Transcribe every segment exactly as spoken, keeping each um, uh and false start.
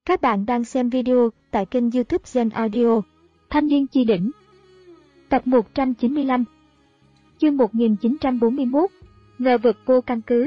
Các bạn đang xem video tại kênh YouTube Gen Audio. Thanh niên chi đỉnh. Tập một trăm chín mươi lăm. Chương một nghìn chín trăm bốn mươi mốt. Ngờ vực vô căn cứ.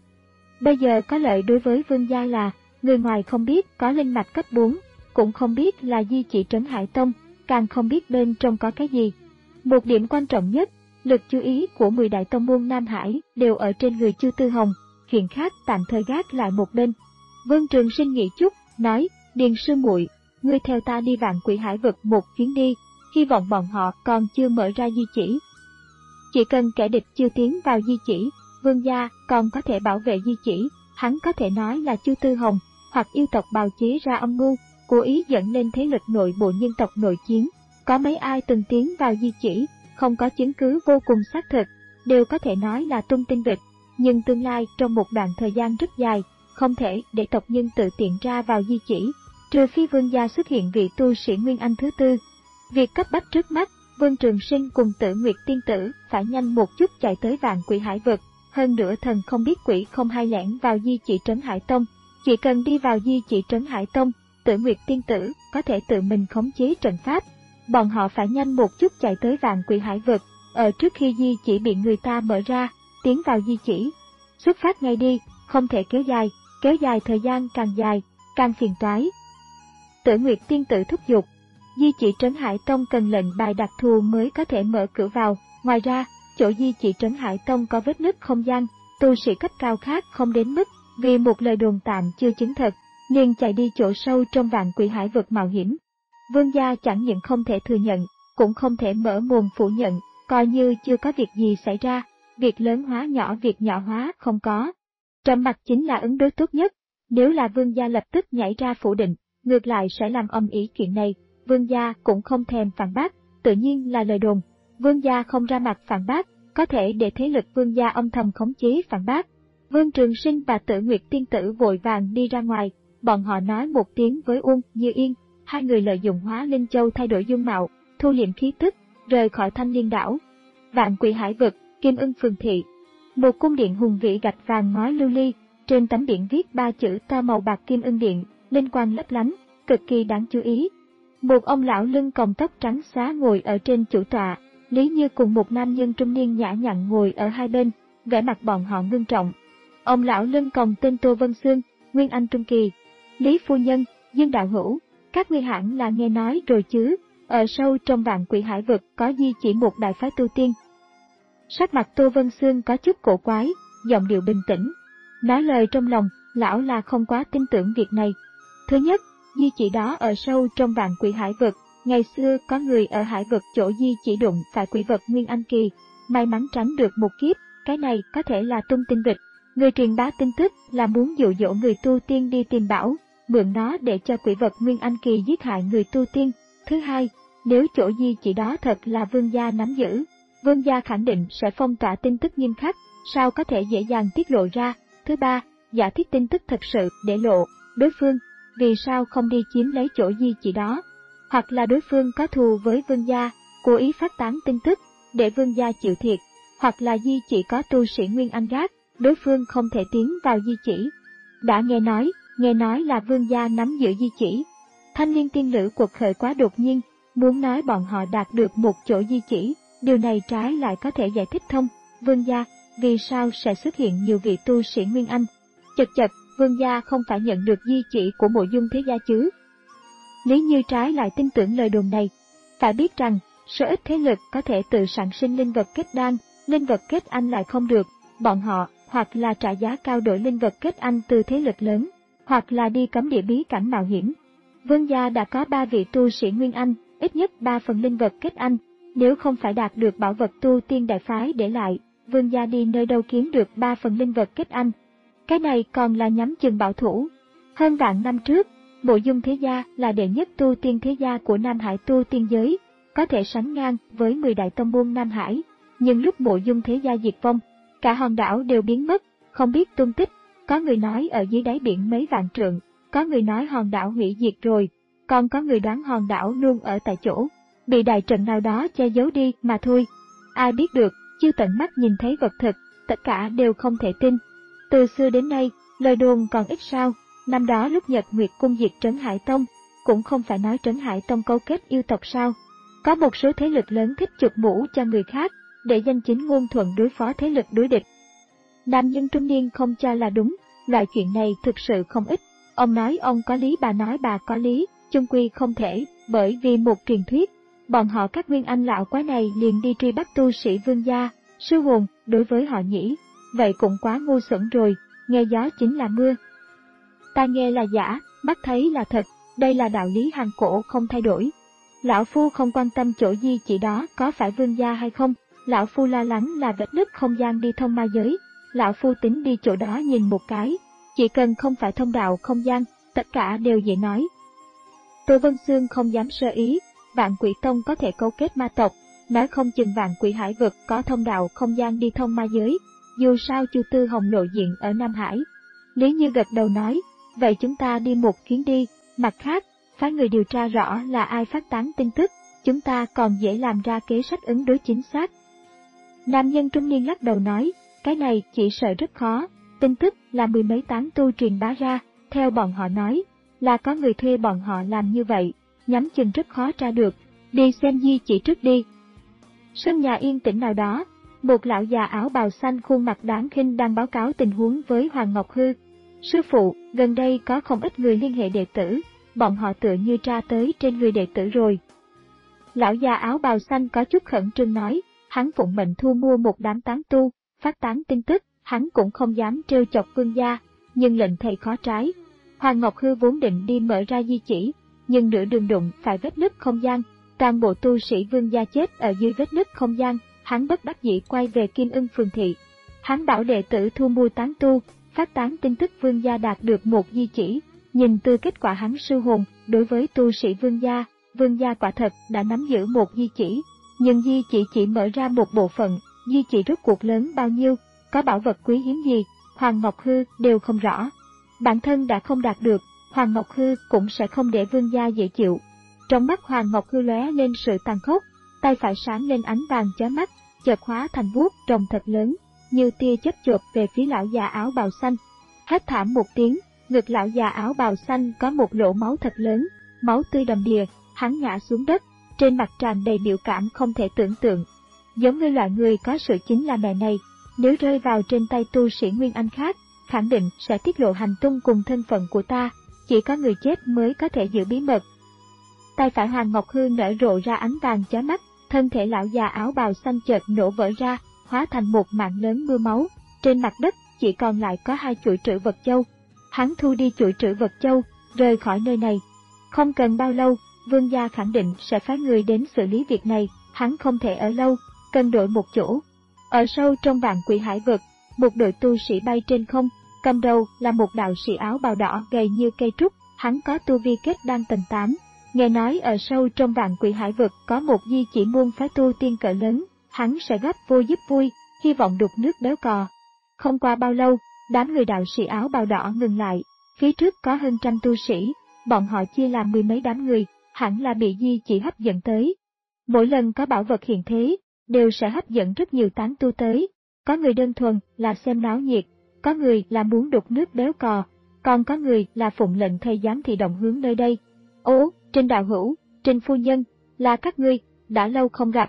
Bây giờ có lợi đối với Vương gia là người ngoài không biết có linh mạch cấp bốn, cũng không biết là di chỉ Trấn Hải Tông, càng không biết bên trong có cái gì. Một điểm quan trọng nhất, lực chú ý của mười đại tông môn Nam Hải đều ở trên người Chu Tư Hồng, chuyện khác tạm thời gác lại một bên. Vương Trường Sinh nghĩ chút, nói: Điền sư muội, ngươi theo ta đi Vạn Quỷ Hải vực một chuyến đi, hy vọng bọn họ còn chưa mở ra di chỉ. Chỉ cần kẻ địch chưa tiến vào di chỉ, Vương gia còn có thể bảo vệ di chỉ. Hắn có thể nói là Chu Tư Hồng hoặc yêu tộc bào chế ra âm mưu, cố ý dẫn lên thế lực nội bộ nhân tộc nội chiến. Có mấy ai từng tiến vào di chỉ, không có chứng cứ vô cùng xác thực, đều có thể nói là tung tin vịt. Nhưng tương lai trong một đoạn thời gian rất dài, không thể để tộc nhân tự tiện ra vào di chỉ, trừ phi Vương gia xuất hiện vị tu sĩ Nguyên Anh thứ tư. Việc cấp bách trước mắt, Vương Trường Sinh cùng Tử Nguyệt tiên tử phải nhanh một chút chạy tới Vạn Quỷ Hải vực. Hơn nữa thần không biết quỷ không hay lẻn vào di chỉ Trấn Hải Tông. Chỉ cần đi vào di chỉ Trấn Hải Tông, Tử Nguyệt tiên tử có thể tự mình khống chế trận pháp. Bọn họ phải nhanh một chút chạy tới Vạn Quỷ Hải vực, ở trước khi di chỉ bị người ta mở ra, tiến vào di chỉ. Xuất phát ngay đi, không thể kéo dài, kéo dài thời gian càng dài, càng phiền toái. Tử Nguyệt tiên tử thúc giục. Di chỉ Trấn Hải Tông cần lệnh bài đặc thù mới có thể mở cửa vào. Ngoài ra, chỗ di chỉ Trấn Hải Tông có vết nứt không gian, tu sĩ cấp cao khác không đến mức vì một lời đồn tạm chưa chứng thật, liền chạy đi chỗ sâu trong Vạn Quỷ Hải vực mạo hiểm. Vương gia chẳng những không thể thừa nhận, cũng không thể mở mồm phủ nhận, coi như chưa có việc gì xảy ra. Việc lớn hóa nhỏ, việc nhỏ hóa không có. Trầm mặc chính là ứng đối tốt nhất. Nếu là Vương gia lập tức nhảy ra phủ định, ngược lại sẽ làm âm ỉ chuyện này. Vương gia cũng không thèm phản bác, tự nhiên là lời đồn. Vương gia không ra mặt phản bác, có thể để thế lực Vương gia âm thầm khống chế phản bác. Vương Trường Sinh và Tử Nguyệt tiên tử vội vàng đi ra ngoài, bọn họ nói một tiếng với Uông Như Yên, hai người lợi dụng Hóa Linh Châu thay đổi dung mạo, thu liệm khí tức, rời khỏi Thanh Liên đảo. Vạn Quỷ Hải vực, Kim Ưng phường thị. Một cung điện hùng vĩ gạch vàng ngói lưu ly, trên tấm biển viết ba chữ to màu bạc Kim Ưng điện, linh quang lấp lánh, cực kỳ đáng chú ý. Một ông lão lưng còng tóc trắng xóa ngồi ở trên chủ tọa, Lý Như cùng một nam nhân trung niên nhã nhặn ngồi ở hai bên, vẻ mặt bọn họ ngưng trọng. Ông lão lưng còng tên Tô Vân Xương, Nguyên Anh trung kỳ. Lý phu nhân, Dương đạo hữu, các ngươi hẳn là nghe nói rồi chứ, ở sâu trong Vạn Quỷ Hải vực có di chỉ một đại phái tu tiên. Sắc mặt Tô Vân Xương có chút cổ quái, giọng điệu bình tĩnh. Nói lời trong lòng, lão là không quá tin tưởng việc này. Thứ nhất, di chỉ đó ở sâu trong Vạn Quỷ Hải vực, ngày xưa có người ở hải vực chỗ di chỉ đụng phải quỷ vật Nguyên Anh kỳ, may mắn tránh được một kiếp, cái này có thể là tung tin vịt. Người truyền bá tin tức là muốn dụ dỗ người tu tiên đi tìm bảo, mượn nó để cho quỷ vật Nguyên Anh kỳ giết hại người tu tiên. Thứ hai, nếu chỗ di chỉ đó thật là Vương gia nắm giữ, Vương gia khẳng định sẽ phong tỏa tin tức nghiêm khắc, sao có thể dễ dàng tiết lộ ra. Thứ ba, giả thiết tin tức thật sự để lộ, đối phương vì sao không đi chiếm lấy chỗ di chỉ đó? Hoặc là đối phương có thù với Vương gia, cố ý phát tán tin tức để Vương gia chịu thiệt, hoặc là di chỉ có tu sĩ Nguyên Anh gác, đối phương không thể tiến vào di chỉ. Đã nghe nói, nghe nói là Vương gia nắm giữ di chỉ. Thanh Liên tiên nữ cuộc khởi quá đột nhiên, muốn nói bọn họ đạt được một chỗ di chỉ, điều này trái lại có thể giải thích thông. Vương gia, vì sao sẽ xuất hiện nhiều vị tu sĩ Nguyên Anh? Chật chật, Vương gia không phải nhận được di chỉ của Mộ Dung thế gia chứ? Lý Như trái lại tin tưởng lời đồn này. Phải biết rằng, số ít thế lực có thể tự sản sinh linh vật kết đan, linh vật kết anh lại không được. Bọn họ hoặc là trả giá cao đổi linh vật kết anh từ thế lực lớn, hoặc là đi cấm địa bí cảnh mạo hiểm. Vương gia đã có ba vị tu sĩ Nguyên Anh, ít nhất ba phần linh vật kết anh. Nếu không phải đạt được bảo vật tu tiên đại phái để lại, Vương gia đi nơi đâu kiếm được ba phần linh vật kết anh? Cái này còn là nhắm chừng bảo thủ. Hơn vạn năm trước, Mộ Dung thế gia là đệ nhất tu tiên thế gia của Nam Hải tu tiên giới, có thể sánh ngang với mười đại tông môn Nam Hải. Nhưng lúc Mộ Dung thế gia diệt vong, cả hòn đảo đều biến mất, không biết tung tích. Có người nói ở dưới đáy biển mấy vạn trượng, có người nói hòn đảo hủy diệt rồi, còn có người đoán hòn đảo luôn ở tại chỗ, bị đại trận nào đó che giấu đi mà thôi. Ai biết được, chưa tận mắt nhìn thấy vật thực, tất cả đều không thể tin. Từ xưa đến nay, lời đồn còn ít sao, Năm đó lúc Nhật Nguyệt Cung diệt Trấn Hải Tông, cũng không phải nói Trấn Hải Tông cấu kết yêu tộc sao? Có một số thế lực lớn thích chụp mũ cho người khác, để danh chính ngôn thuận đối phó thế lực đối địch. Nam nhân trung niên không cho là đúng, loại chuyện này thực sự không ít. Ông nói ông có lý, bà nói bà có lý, chung quy không thể, bởi vì một truyền thuyết, bọn họ các nguyên anh lão quái này liền đi truy bắt tu sĩ Vương gia, sư hồn, đối với họ nhỉ, vậy cũng quá ngu xuẩn rồi, nghe gió chính là mưa. Tai nghe là giả, mắt thấy là thật, đây là đạo lý hàng cổ không thay đổi. Lão Phu không quan tâm chỗ di chỉ đó có phải Vương gia hay không, Lão Phu lo lắng là vết nứt không gian đi thông ma giới, Lão Phu tính đi chỗ đó nhìn một cái, chỉ cần không phải thông đạo không gian, tất cả đều dễ nói. Tô Vân Xương không dám sơ ý, Vạn Quỷ Tông có thể cấu kết ma tộc, nói không chừng Vạn Quỷ Hải vực có thông đạo không gian đi thông ma giới, dù sao Chu Tư Hồng lộ diện ở Nam Hải. Lý Như gật đầu nói, vậy chúng ta đi một chuyến đi, mặt khác, phái người điều tra rõ là ai phát tán tin tức, chúng ta còn dễ làm ra kế sách ứng đối chính xác. Nam nhân trung niên lắc đầu nói, cái này chỉ sợ rất khó, tin tức là mười mấy tán tu truyền bá ra, theo bọn họ nói, là có người thuê bọn họ làm như vậy, nhắm chừng rất khó tra được, đi xem di chỉ trước đi. Sân nhà yên tĩnh nào đó, một lão già áo bào xanh khuôn mặt đáng khinh đang báo cáo tình huống với Hoàng Ngọc Hư. Sư phụ, gần đây có không ít người liên hệ đệ tử, bọn họ tựa như tra tới trên người đệ tử rồi. Lão già áo bào xanh có chút khẩn trương nói, hắn phụng mệnh thu mua một đám tán tu, phát tán tin tức, hắn cũng không dám trêu chọc Vương gia, nhưng lệnh thầy khó trái. Hoàng Ngọc Hư vốn định đi mở ra di chỉ, nhưng nửa đường đụng phải vết nứt không gian, toàn bộ tu sĩ Vương gia chết ở dưới vết nứt không gian, hắn bất đắc dĩ quay về Kim Ưng phường thị. Hắn bảo đệ tử thu mua tán tu, phát tán tin tức Vương gia đạt được một di chỉ, nhìn từ kết quả hắn sư hồn, đối với tu sĩ Vương gia, Vương gia quả thật đã nắm giữ một di chỉ, nhưng di chỉ chỉ mở ra một bộ phận, di chỉ rốt cuộc lớn bao nhiêu, có bảo vật quý hiếm gì, Hoàng Ngọc Hư đều không rõ. Bản thân đã không đạt được, Hoàng Ngọc Hư cũng sẽ không để Vương gia dễ chịu. Trong mắt Hoàng Ngọc Hư lóe lên sự tàn khốc, tay phải sáng lên ánh vàng chói mắt, chợt hóa thành vuốt rồng thật lớn, như tia chớp chộp về phía lão già áo bào xanh. Hét thảm một tiếng, ngực lão già áo bào xanh có một lỗ máu thật lớn, máu tươi đầm đìa, hắn ngã xuống đất, trên mặt tràn đầy biểu cảm không thể tưởng tượng. Giống như loại người có sự chính là mẹ này, nếu rơi vào trên tay tu sĩ Nguyên Anh khác, khẳng định sẽ tiết lộ hành tung cùng thân phận của ta, chỉ có người chết mới có thể giữ bí mật. Tay phải Hoàng Ngọc Hư nở rộ ra ánh vàng chói mắt, thân thể lão già áo bào xanh chợt nổ vỡ ra, hóa thành một mảng lớn mưa máu, trên mặt đất chỉ còn lại có hai chuỗi trữ vật châu. Hắn thu đi chuỗi trữ vật châu, rời khỏi nơi này. Không cần bao lâu, Vương gia khẳng định sẽ phái người đến xử lý việc này, hắn không thể ở lâu, cần đổi một chỗ. Ở sâu trong Vạn Quỷ Hải vực, một đội tu sĩ bay trên không, cầm đầu là một đạo sĩ áo bào đỏ gầy như cây trúc, hắn có tu vi kết đan tầng tám. Nghe nói ở sâu trong Vạn Quỷ Hải vực có một di chỉ môn phái tu tiên cỡ lớn, hắn sẽ góp vô giúp vui, hy vọng đục nước béo cò. Không qua bao lâu, đám người đạo sĩ áo bào đỏ ngừng lại, phía trước có hơn trăm tu sĩ, bọn họ chia làm mười mấy đám người, hẳn là bị di chỉ hấp dẫn tới. Mỗi lần có bảo vật hiện thế, đều sẽ hấp dẫn rất nhiều tán tu tới, có người đơn thuần là xem náo nhiệt, có người là muốn đục nước béo cò, còn có người là phụng lệnh thầy giám thị động hướng nơi đây. Ố, Trình đạo hữu, Trình phu nhân, là các ngươi, đã lâu không gặp.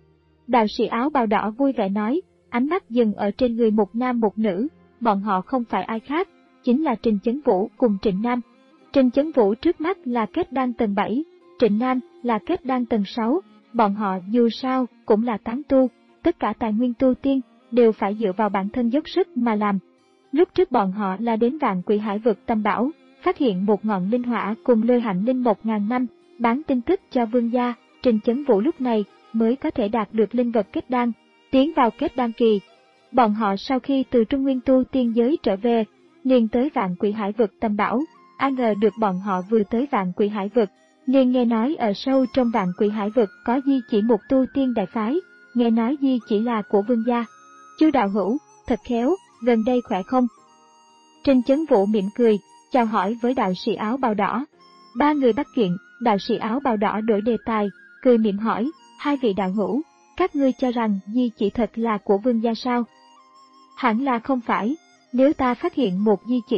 Đạo sĩ áo bào đỏ vui vẻ nói, ánh mắt dừng ở trên người một nam một nữ, bọn họ không phải ai khác, chính là Trình Chấn Vũ cùng Trịnh Nam. Trình Chấn Vũ trước mắt là kết đan tầng bảy, Trịnh Nam là kết đan tầng sáu, bọn họ dù sao cũng là tán tu, tất cả tài nguyên tu tiên đều phải dựa vào bản thân dốc sức mà làm. Lúc trước bọn họ là đến Vạn Quỷ Hải vực Tam Bảo, phát hiện một ngọn linh hỏa cùng lôi hạnh linh một ngàn năm, bán tin tức cho Vương gia, Trình Chấn Vũ lúc này mới có thể đạt được linh vật kết đan, tiến vào kết đan kỳ. Bọn họ sau khi từ Trung Nguyên tu tiên giới trở về, liền tới Vạn Quỷ Hải vực Tam Bảo, ai ngờ được bọn họ vừa tới Vạn Quỷ Hải vực, liền nghe nói ở sâu trong Vạn Quỷ Hải vực có di chỉ một tu tiên đại phái, nghe nói di chỉ là của Vương gia. Chu đạo hữu, thật khéo, gần đây khỏe không? Trình Chấn Vũ mỉm cười, chào hỏi với đạo sĩ áo bào đỏ. Ba người bắt chuyện, đạo sĩ áo bào đỏ đổi đề tài, cười mỉm hỏi, hai vị đạo hữu, các ngươi cho rằng di chỉ thật là của Vương gia sao? Hẳn là không phải, nếu ta phát hiện một di chỉ,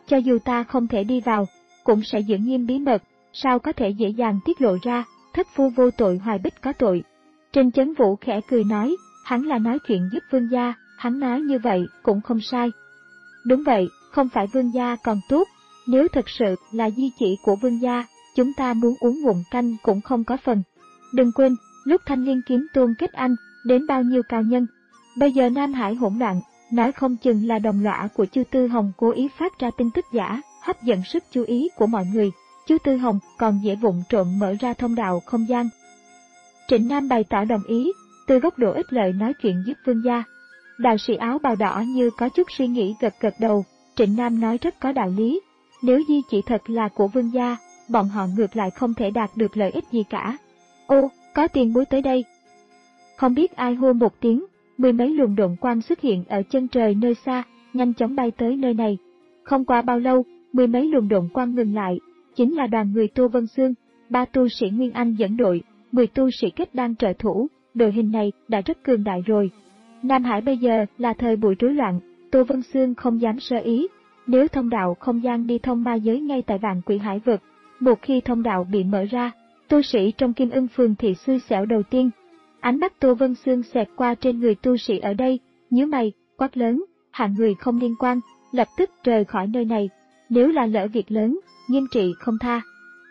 cho dù ta không thể đi vào, cũng sẽ giữ nghiêm bí mật, sao có thể dễ dàng tiết lộ ra, thất phu vô tội Hoài Bích có tội. Trình Chấn Vũ khẽ cười nói, hắn là nói chuyện giúp vương gia, hắn nói như vậy cũng không sai. Đúng vậy, không phải vương gia còn tốt, nếu thật sự là di chỉ của vương gia, chúng ta muốn uống ngụm canh cũng không có phần. Đừng quên, lúc Thanh Liên kiếm tôn kết anh, đến bao nhiêu cao nhân. Bây giờ Nam Hải hỗn loạn, nói không chừng là đồng lõa của Chu Tư Hồng cố ý phát ra tin tức giả, hấp dẫn sức chú ý của mọi người. Chu Tư Hồng còn dễ vụng trộm mở ra thông đạo không gian. Trịnh Nam bày tỏ đồng ý, từ góc độ ích lợi nói chuyện giúp vương gia. Đạo sĩ áo bào đỏ như có chút suy nghĩ gật gật đầu, Trịnh Nam nói rất có đạo lý. Nếu di chỉ thật là của vương gia, bọn họ ngược lại không thể đạt được lợi ích gì cả. Ô, có tiền bối tới đây. Không biết ai hô một tiếng, mười mấy luồng độn quang xuất hiện ở chân trời nơi xa, nhanh chóng bay tới nơi này. Không qua bao lâu, mười mấy luồng độn quang ngừng lại, chính là đoàn người Tô Vân Xương, ba tu sĩ Nguyên Anh dẫn đội, mười tu sĩ kết đan trợ thủ, đội hình này đã rất cường đại rồi. Nam Hải bây giờ là thời buổi rối loạn, Tô Vân Xương không dám sơ ý, nếu thông đạo không gian đi thông ma giới ngay tại Vạn Quỷ Hải vực, một khi thông đạo bị mở ra, tu sĩ trong Kim Ưng Phường thì xui xẻo đầu tiên. Ánh mắt Tô Vân Xương xẹt qua trên người tu sĩ ở đây, nhíu mày, quát lớn, hạng người không liên quan, lập tức rời khỏi nơi này, nếu là lỡ việc lớn, nghiêm trị không tha.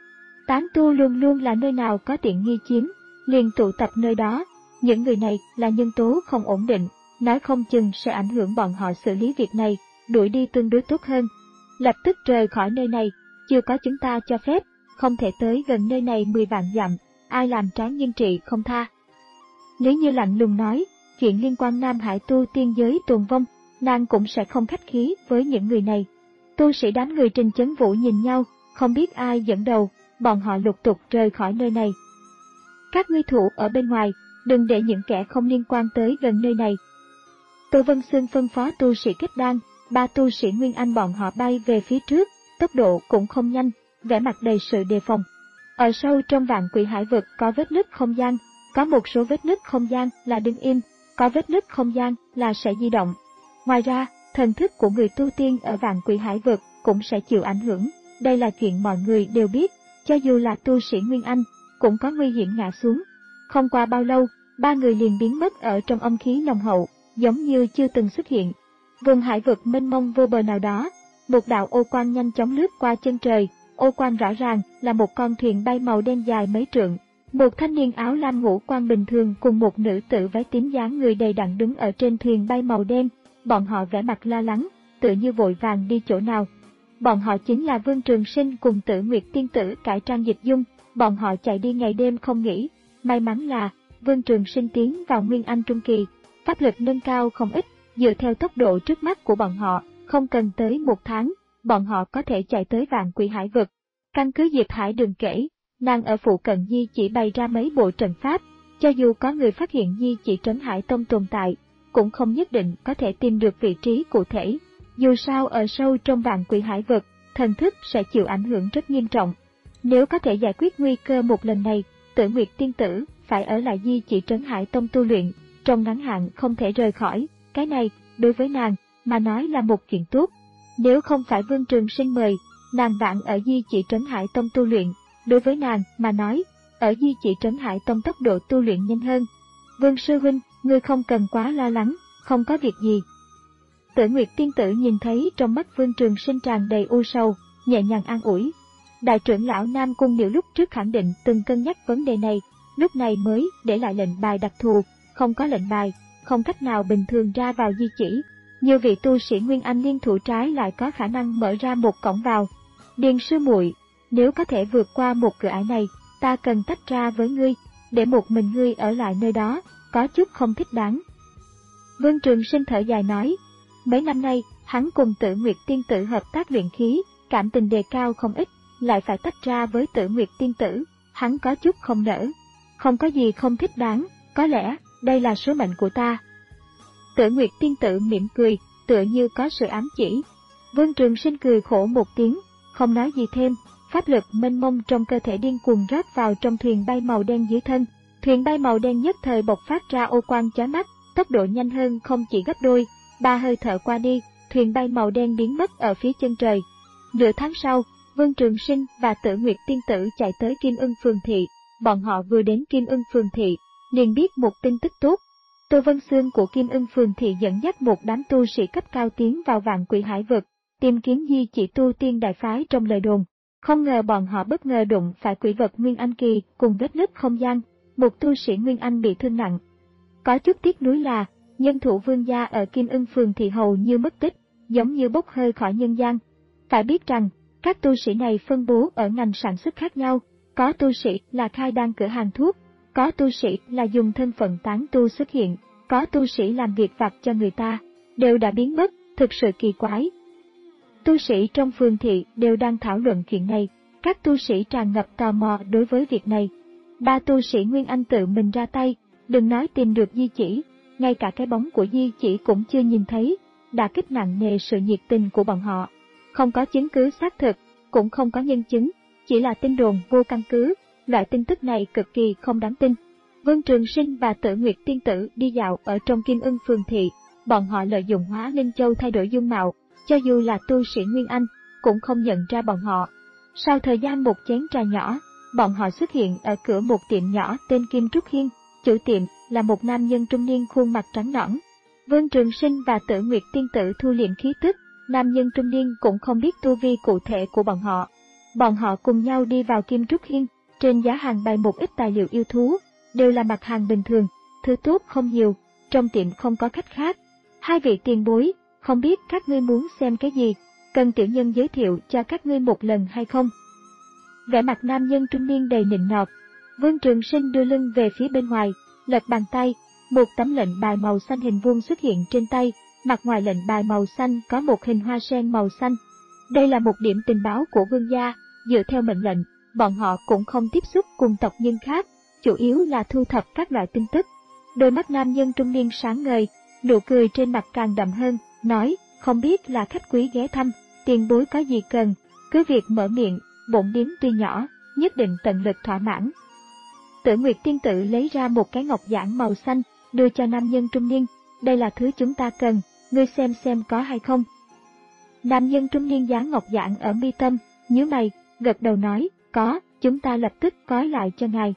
Tán tu luôn luôn là nơi nào có tiện nghi chiếm, liền tụ tập nơi đó, những người này là nhân tố không ổn định, nói không chừng sẽ ảnh hưởng bọn họ xử lý việc này, đuổi đi tương đối tốt hơn. Lập tức rời khỏi nơi này, chưa có chúng ta cho phép, không thể tới gần nơi này mười vạn dặm, ai làm trái nghiêm trị không tha. Lý Như lạnh lùng nói, chuyện liên quan Nam Hải tu tiên giới tồn vong, nàng cũng sẽ không khách khí với những người này. Tu sĩ đám người Trình Chấn Vũ nhìn nhau, không biết ai dẫn đầu, bọn họ lục tục rời khỏi nơi này. Các ngươi thủ ở bên ngoài, đừng để những kẻ không liên quan tới gần nơi này. Tô Vân Xương phân phó tu sĩ kết đan, ba tu sĩ Nguyên Anh bọn họ bay về phía trước, tốc độ cũng không nhanh, vẻ mặt đầy sự đề phòng. Ở sâu trong Vạn Quỷ Hải vực có vết nứt không gian, có một số vết nứt không gian là đứng im, có vết nứt không gian là sẽ di động. Ngoài ra, thần thức của người tu tiên ở Vạn Quỷ Hải vực cũng sẽ chịu ảnh hưởng, đây là chuyện mọi người đều biết, cho dù là tu sĩ Nguyên Anh, cũng có nguy hiểm ngã xuống. Không qua bao lâu, ba người liền biến mất ở trong âm khí nồng hậu, giống như chưa từng xuất hiện. Vùng hải vực mênh mông vô bờ nào đó, một đạo ô quang nhanh chóng lướt qua chân trời, ô quang rõ ràng là một con thuyền bay màu đen dài mấy trượng. Một thanh niên áo lam ngũ quan bình thường cùng một nữ tử váy tím dáng người đầy đặn đứng ở trên thuyền bay màu đen, bọn họ vẻ mặt lo lắng, tự như vội vàng đi chỗ nào. Bọn họ chính là Vương Trường Sinh cùng Tử Nguyệt tiên tử cải trang dịch dung, bọn họ chạy đi ngày đêm không nghỉ. May mắn là Vương Trường Sinh tiến vào Nguyên Anh Trung Kỳ, pháp lực nâng cao không ít, dựa theo tốc độ trước mắt của bọn họ, không cần tới một tháng, bọn họ có thể chạy tới Vạn Quỷ Hải vực. Căn cứ Diệp Hải đừng kể, nàng ở phụ cận di chỉ bày ra mấy bộ trận pháp, cho dù có người phát hiện di chỉ Trấn Hải Tông tồn tại, cũng không nhất định có thể tìm được vị trí cụ thể. Dù sao ở sâu trong Vạn Quỷ Hải vực, thần thức sẽ chịu ảnh hưởng rất nghiêm trọng. Nếu có thể giải quyết nguy cơ một lần này, Tử Nguyệt tiên tử phải ở lại di chỉ Trấn Hải Tông tu luyện, trong ngắn hạn không thể rời khỏi, cái này, đối với nàng, mà nói là một chuyện tốt. Nếu không phải Vương Trường Sinh mời, nàng vạn ở di chỉ Trấn Hải Tông tu luyện, đối với nàng mà nói, ở di chỉ Trấn Hải Tông tốc độ tu luyện nhanh hơn. Vương sư huynh, ngươi không cần quá lo lắng, không có việc gì. Tử Nguyệt tiên tử nhìn thấy trong mắt Vương Trường Sinh tràn đầy u sầu, nhẹ nhàng an ủi. Đại trưởng lão Nam Cung Miệu lúc trước khẳng định từng cân nhắc vấn đề này, lúc này mới để lại lệnh bài đặc thù, không có lệnh bài, không cách nào bình thường ra vào di chỉ. Nhiều vị tu sĩ Nguyên Anh liên thủ trái lại có khả năng mở ra một cổng vào. Điền sư muội, nếu có thể vượt qua một cửa ải này, ta cần tách ra với ngươi, để một mình ngươi ở lại nơi đó, có chút không thích đáng. Vương Trường Sinh thở dài nói, mấy năm nay, hắn cùng Tử Nguyệt tiên tử hợp tác luyện khí, cảm tình đề cao không ít, lại phải tách ra với Tử Nguyệt tiên tử, hắn có chút không nỡ. Không có gì không thích đáng, có lẽ, đây là số mệnh của ta. Tử Nguyệt tiên tử mỉm cười, tựa như có sự ám chỉ. Vương Trường Sinh cười khổ một tiếng, không nói gì thêm, pháp lực mênh mông trong cơ thể điên cuồng rót vào trong thuyền bay màu đen dưới thân. Thuyền bay màu đen nhất thời bộc phát ra ô quang chói mắt, tốc độ nhanh hơn không chỉ gấp đôi, ba hơi thở qua đi, thuyền bay màu đen biến mất ở phía chân trời. Nửa tháng sau, Vương Trường Sinh và Tử Nguyệt Tiên Tử chạy tới Kim Ưng Phường Thị. Bọn họ vừa đến Kim Ưng Phường Thị, liền biết một tin tức tốt. Tô Vân Xương của Kim Ưng Phường Thị dẫn dắt một đám tu sĩ cấp cao tiến vào Vạn Quỷ Hải Vực, tìm kiếm di chỉ tu tiên đại phái trong lời đồn. Không ngờ bọn họ bất ngờ đụng phải quỷ vật Nguyên Anh Kỳ cùng vết nứt không gian, một tu sĩ Nguyên Anh bị thương nặng. Có chút tiếc nuối là, nhân thủ Vương gia ở Kim Ưng Phường Thị hầu như mất tích, giống như bốc hơi khỏi nhân gian. Phải biết rằng, các tu sĩ này phân bố ở ngành sản xuất khác nhau, có tu sĩ là khai đan cửa hàng thuốc, có tu sĩ là dùng thân phận tán tu xuất hiện, có tu sĩ làm việc vặt cho người ta, đều đã biến mất, thực sự kỳ quái. Tu sĩ trong phường thị đều đang thảo luận chuyện này, các tu sĩ tràn ngập tò mò đối với việc này. Ba tu sĩ Nguyên Anh tự mình ra tay, đừng nói tìm được di chỉ, ngay cả cái bóng của di chỉ cũng chưa nhìn thấy, đã kích nặng nề sự nhiệt tình của bọn họ. Không có chứng cứ xác thực, cũng không có nhân chứng, chỉ là tin đồn vô căn cứ, loại tin tức này cực kỳ không đáng tin. Vương Trường Sinh và Tử Nguyệt Tiên Tử đi dạo ở trong Kim Ưng Phường Thị, bọn họ lợi dụng Hóa Linh Châu thay đổi dung mạo, cho dù là tu sĩ Nguyên Anh, cũng không nhận ra bọn họ. Sau thời gian một chén trà nhỏ, bọn họ xuất hiện ở cửa một tiệm nhỏ tên Kim Trúc Hiên, chủ tiệm là một nam nhân trung niên khuôn mặt trắng nõn. Vương Trường Sinh và Tử Nguyệt Tiên Tử thu liệm khí tức, nam nhân trung niên cũng không biết tu vi cụ thể của bọn họ. Bọn họ cùng nhau đi vào Kim Trúc Hiên, trên giá hàng bày một ít tài liệu yêu thú, đều là mặt hàng bình thường, thứ tốt không nhiều, trong tiệm không có khách khác. Hai vị tiền bối, không biết các ngươi muốn xem cái gì, cần tiểu nhân giới thiệu cho các ngươi một lần hay không? Vẻ mặt nam nhân trung niên đầy nịnh nọt. Vương Trường Sinh đưa lưng về phía bên ngoài, lật bàn tay, một tấm lệnh bài màu xanh hình vuông xuất hiện trên tay, mặt ngoài lệnh bài màu xanh có một hình hoa sen màu xanh. Đây là một điểm tình báo của vương gia, dựa theo mệnh lệnh, bọn họ cũng không tiếp xúc cùng tộc nhân khác, chủ yếu là thu thập các loại tin tức. Đôi mắt nam nhân trung niên sáng ngời, nụ cười trên mặt càng đậm hơn, nói, không biết là khách quý ghé thăm, tiền bối có gì cần, cứ việc mở miệng, bổn điếm tuy nhỏ, nhất định tận lực thỏa mãn. Tử Nguyệt Tiên Tử lấy ra một cái ngọc giản màu xanh, đưa cho nam nhân trung niên, đây là thứ chúng ta cần, ngươi xem xem có hay không. Nam nhân trung niên dán ngọc giản ở mi tâm, nhíu mày, gật đầu nói, có, chúng ta lập tức gói lại cho ngài.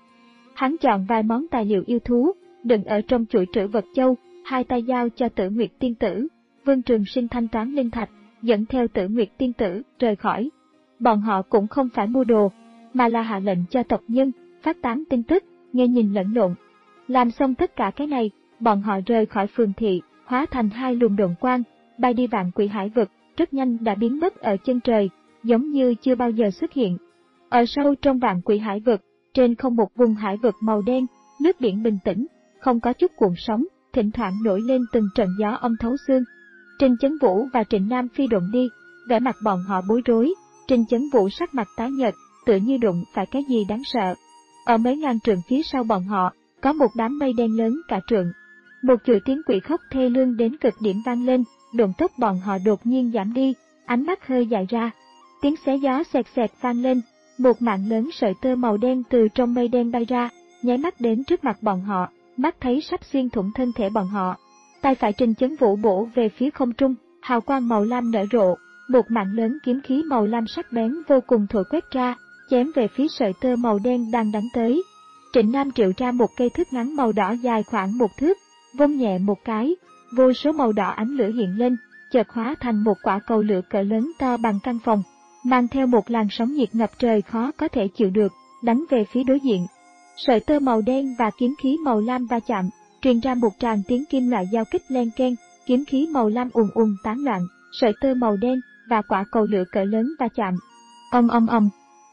Hắn chọn vài món tài liệu yêu thú, đựng ở trong chuỗi trữ vật châu, hai tay giao cho Tử Nguyệt Tiên Tử. Vương Trường Sinh thanh toán linh thạch, dẫn theo Tử Nguyệt Tiên Tử rời khỏi. Bọn họ cũng không phải mua đồ, mà là hạ lệnh cho tộc nhân phát tán tin tức, nghe nhìn lẫn lộn. Làm xong tất cả cái này, bọn họ rời khỏi phường thị, hóa thành hai luồng độn quang, bay đi Vạn Quỷ Hải Vực, rất nhanh đã biến mất ở chân trời, giống như chưa bao giờ xuất hiện. Ở sâu trong Vạn Quỷ Hải Vực, trên không một vùng hải vực màu đen, nước biển bình tĩnh, không có chút cuộn sóng, thỉnh thoảng nổi lên từng trận gió âm thấu xương. Trình Chấn Vũ và Trịnh Nam Phi đụng đi, vẻ mặt bọn họ bối rối, Trình Chấn Vũ sắc mặt tái nhợt, tựa như đụng phải cái gì đáng sợ. Ở mấy ngàn trượng phía sau bọn họ, có một đám mây đen lớn cả trượng. Một chuỗi tiếng quỷ khóc thê lương đến cực điểm vang lên, độn tốc bọn họ đột nhiên giảm đi, ánh mắt hơi dại ra. Tiếng xé gió xẹt xẹt vang lên, một mạng lớn sợi tơ màu đen từ trong mây đen bay ra, nháy mắt đến trước mặt bọn họ, mắt thấy sắp xuyên thủng thân thể bọn họ. Tay phải Trình Chấn Vũ bổ về phía không trung, hào quang màu lam nở rộ, một mạng lớn kiếm khí màu lam sắc bén vô cùng thổi quét ra, chém về phía sợi tơ màu đen đang đánh tới. Trịnh Nam triệu ra một cây thước ngắn màu đỏ dài khoảng một thước, vung nhẹ một cái, vô số màu đỏ ánh lửa hiện lên, chợt hóa thành một quả cầu lửa cỡ lớn to bằng căn phòng, mang theo một làn sóng nhiệt ngập trời khó có thể chịu được, đánh về phía đối diện. Sợi tơ màu đen và kiếm khí màu lam va chạm, truyền ra một tràng tiếng kim loại giao kích len keng, kiếm khí màu lam ùn ùn tán loạn, sợi tơ màu đen và quả cầu lửa cỡ lớn va chạm. Ầm ầm ầm.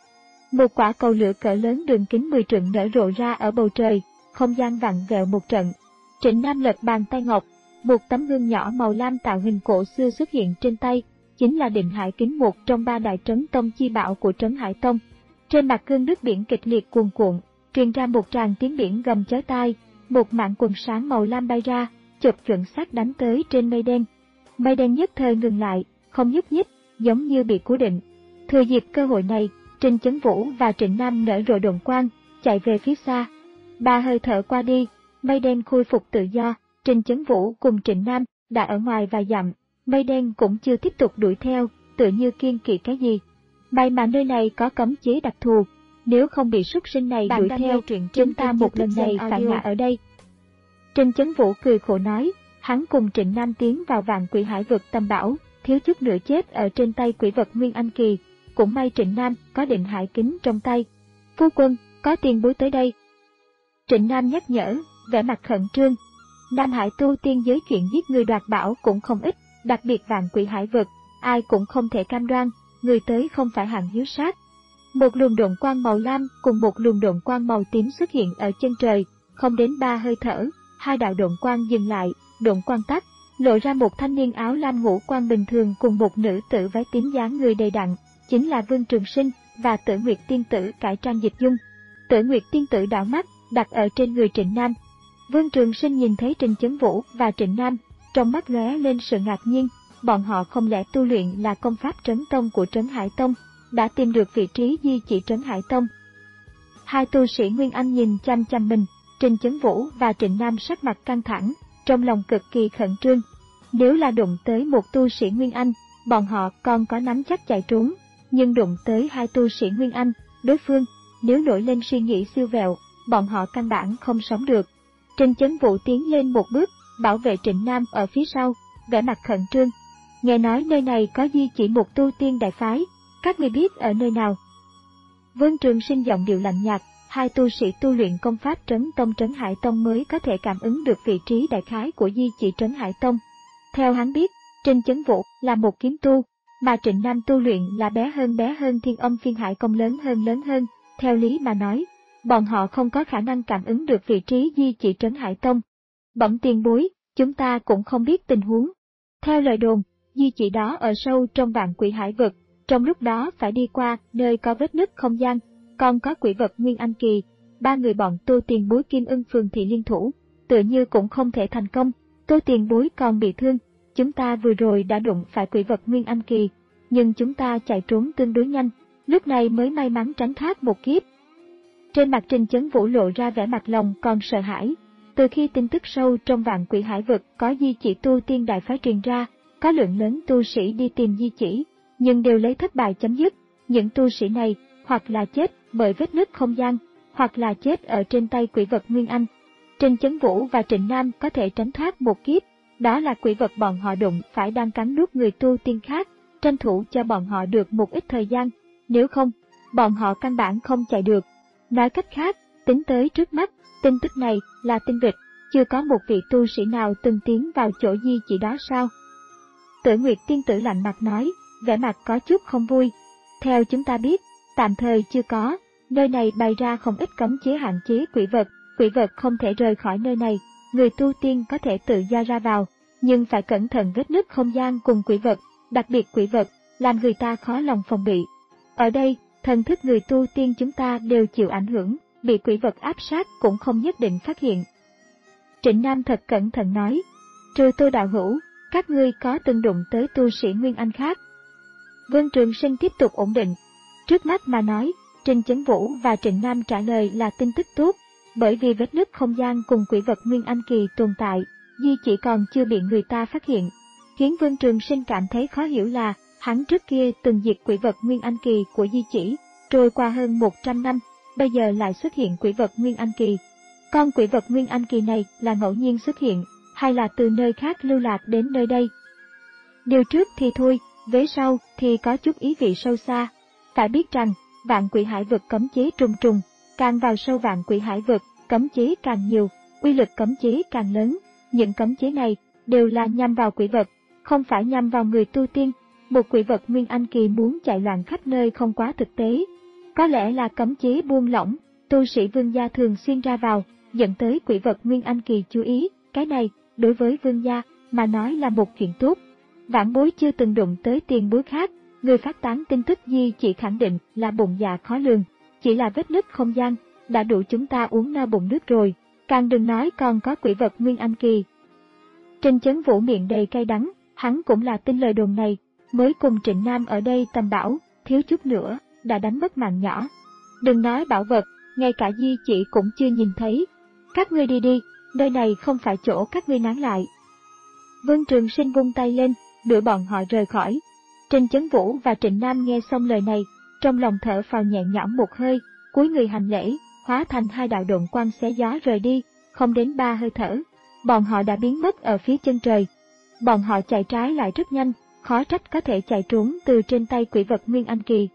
Một quả cầu lửa cỡ lớn đường kính mười trượng nở rộ ra ở bầu trời, không gian vặn vẹo một trận. Trịnh Nam lật bàn tay ngọc, một tấm gương nhỏ màu lam tạo hình cổ xưa xuất hiện trên tay, chính là Định Hải Kính, một trong ba đại trấn tông chi bảo của Trấn Hải Tông. Trên mặt gương nước biển kịch liệt cuồn cuộn, truyền ra một tràng tiếng biển gầm chói tai, một mảng quần sáng màu lam bay ra, chụp chuẩn xác đánh tới trên mây đen. Mây đen nhất thời ngừng lại, không nhúc nhích, giống như bị cố định. Thừa dịp cơ hội này, Trình Chấn Vũ và Trịnh Nam nở rộ độn quang, chạy về phía xa. Ba hơi thở qua đi, mây đen khôi phục tự do, Trình Chấn Vũ cùng Trịnh Nam đã ở ngoài vài dặm, mây đen cũng chưa tiếp tục đuổi theo, tựa như kiêng kỵ cái gì. May mà nơi này có cấm chế đặc thù, nếu không bị súc sinh này đuổi theo, chúng ta một lần này phải ngã ở đây. Trình Chấn Vũ cười khổ nói, hắn cùng Trịnh Nam tiến vào Vạn Quỷ Hải vực tầm bảo, thiếu chút nữa chết ở trên tay quỷ vật Nguyên Anh Kỳ, cũng may Trịnh Nam có Định Hải Kính trong tay. Phu quân, có tiền bối tới đây. Trịnh Nam nhắc nhở, vẻ mặt khẩn trương. Nam Hải tu tiên giới chuyện giết người đoạt bảo cũng không ít, đặc biệt Vạn Quỷ Hải vực, ai cũng không thể cam đoan, người tới không phải hạng hiếu sát. Một luồng độn quang màu lam cùng một luồng độn quang màu tím xuất hiện ở chân trời, không đến ba hơi thở, hai đạo độn quang dừng lại, độn quang tắt, lộ ra một thanh niên áo lam ngũ quan bình thường cùng một nữ tử váy tím dáng người đầy đặn, chính là Vương Trường Sinh và Tử Nguyệt Tiên Tử cải trang dịch dung. Tử Nguyệt Tiên Tử đảo mắt đặt ở trên người Trịnh Nam. Vương Trường Sinh nhìn thấy Trình Chấn Vũ và Trịnh Nam, trong mắt lóe lên sự ngạc nhiên, bọn họ không lẽ tu luyện là công pháp trấn tông của Trấn Hải Tông, đã tìm được vị trí di chỉ Trấn Hải Tông. Hai tu sĩ Nguyên Anh nhìn chăm chăm mình, Trình Chấn Vũ và Trịnh Nam sắc mặt căng thẳng, trong lòng cực kỳ khẩn trương. Nếu là đụng tới một tu sĩ Nguyên Anh, bọn họ còn có nắm chắc chạy trốn, nhưng đụng tới hai tu sĩ Nguyên Anh, đối phương, nếu nổi lên suy nghĩ siêu vẹo, bọn họ căn bản không sống được. Trình Chấn Vũ tiến lên một bước, bảo vệ Trịnh Nam ở phía sau, vẻ mặt khẩn trương. Nghe nói nơi này có di chỉ một tu tiên đại phái, các ngươi biết ở nơi nào? Vương Trường Sinh giọng điệu lạnh nhạt, hai tu sĩ tu luyện công pháp Trấn Tông Trấn Hải Tông mới có thể cảm ứng được vị trí đại khái của di chỉ Trấn Hải Tông. Theo hắn biết, Trình Chấn Vũ là một kiếm tu, mà Trịnh Nam tu luyện là bé hơn bé hơn Thiên Âm Phiên Hải Công lớn hơn lớn hơn, theo lý mà nói, bọn họ không có khả năng cảm ứng được vị trí di chỉ Trấn Hải Tông. Bẩm tiền bối, chúng ta cũng không biết tình huống. Theo lời đồn, di chỉ đó ở sâu trong Vạn Quỷ Hải vực, trong lúc đó phải đi qua nơi có vết nứt không gian, còn có quỷ vật Nguyên Anh Kỳ, ba người bọn tu tiền bối Kim Ưng Phường Thị liên thủ, tựa như cũng không thể thành công, tu tiền bối còn bị thương. Chúng ta vừa rồi đã đụng phải quỷ vật Nguyên Anh Kỳ, nhưng chúng ta chạy trốn tương đối nhanh, lúc này mới may mắn tránh thoát một kiếp. Trên mặt Trình Chấn Vũ lộ ra vẻ mặt lòng còn sợ hãi. Từ khi tin tức sâu trong Vạn Quỷ Hải vực có di chỉ tu tiên đại phái truyền ra, có lượng lớn tu sĩ đi tìm di chỉ, nhưng đều lấy thất bại chấm dứt. Những tu sĩ này hoặc là chết bởi vết nứt không gian, hoặc là chết ở trên tay quỷ vật Nguyên Anh. Trình Chấn Vũ và Trịnh Nam có thể tránh thoát một kiếp, đó là quỷ vật bọn họ đụng phải đang cắn nuốt người tu tiên khác, tranh thủ cho bọn họ được một ít thời gian, nếu không, bọn họ căn bản không chạy được. Nói cách khác, tính tới trước mắt, tin tức này là tin vịt, chưa có một vị tu sĩ nào từng tiến vào chỗ di chỉ đó sao? Tử Nguyệt Tiên Tử lạnh mặt nói, vẻ mặt có chút không vui. Theo chúng ta biết, tạm thời chưa có, nơi này bày ra không ít cấm chế hạn chế quỷ vật, quỷ vật không thể rời khỏi nơi này, người tu tiên có thể tự do ra vào, nhưng phải cẩn thận vết nứt không gian cùng quỷ vật, đặc biệt quỷ vật, làm người ta khó lòng phòng bị. Ở đây, thần thức người tu tiên chúng ta đều chịu ảnh hưởng, bị quỷ vật áp sát cũng không nhất định phát hiện. Trịnh Nam thật cẩn thận nói, trừ Tô đạo hữu, các ngươi có từng đụng tới tu sĩ Nguyên Anh khác? Vương Trường Sinh tiếp tục ổn định. Trước mắt mà nói, Trình Chấn Vũ và Trịnh Nam trả lời là tin tức tốt, bởi vì vết nứt không gian cùng quỷ vật Nguyên Anh Kỳ tồn tại, di chỉ còn chưa bị người ta phát hiện. Khiến Vương Trường Sinh cảm thấy khó hiểu là, hắn trước kia từng diệt quỷ vật Nguyên Anh Kỳ của di chỉ, trôi qua hơn một trăm năm, bây giờ lại xuất hiện quỷ vật Nguyên Anh Kỳ. Con quỷ vật Nguyên Anh Kỳ này là ngẫu nhiên xuất hiện, hay là từ nơi khác lưu lạc đến nơi đây? Điều trước thì thôi, vế sau thì có chút ý vị sâu xa. Phải biết rằng, Vạn Quỷ Hải vực cấm chế trùng trùng, càng vào sâu Vạn Quỷ Hải vực, cấm chế càng nhiều, uy lực cấm chế càng lớn. Những cấm chế này đều là nhằm vào quỷ vật, không phải nhằm vào người tu tiên. Một quỷ vật Nguyên Anh Kỳ muốn chạy loạn khắp nơi không quá thực tế. Có lẽ là cấm chế buông lỏng, tu sĩ Vương gia thường xuyên ra vào, dẫn tới quỷ vật Nguyên Anh Kỳ chú ý. Cái này, đối với Vương gia mà nói là một chuyện tốt. Vãn bối chưa từng đụng tới tiền bối khác, người phát tán tin tức gì chỉ khẳng định là bụng dạ khó lường, chỉ là vết nứt không gian, đã đủ chúng ta uống no bụng nước rồi, càng đừng nói còn có quỷ vật Nguyên Anh Kỳ. Trình Chấn Vũ miệng đầy cay đắng, hắn cũng là tin lời đồn này, mới cùng Trịnh Nam ở đây tầm bảo, thiếu chút nữa, đã đánh mất mạng nhỏ. Đừng nói bảo vật, ngay cả di chỉ cũng chưa nhìn thấy. Các ngươi đi đi, nơi này không phải chỗ các ngươi nán lại. Vương Trường Sinh vung tay lên, đuổi bọn họ rời khỏi. Trình Chấn Vũ và Trịnh Nam nghe xong lời này, trong lòng thở phào nhẹ nhõm một hơi, cúi người hành lễ, hóa thành hai đạo độn quang xé gió rời đi, không đến ba hơi thở, bọn họ đã biến mất ở phía chân trời. Bọn họ chạy trái lại rất nhanh, khó trách có thể chạy trốn từ trên tay quỷ vật Nguyên Anh Kỳ.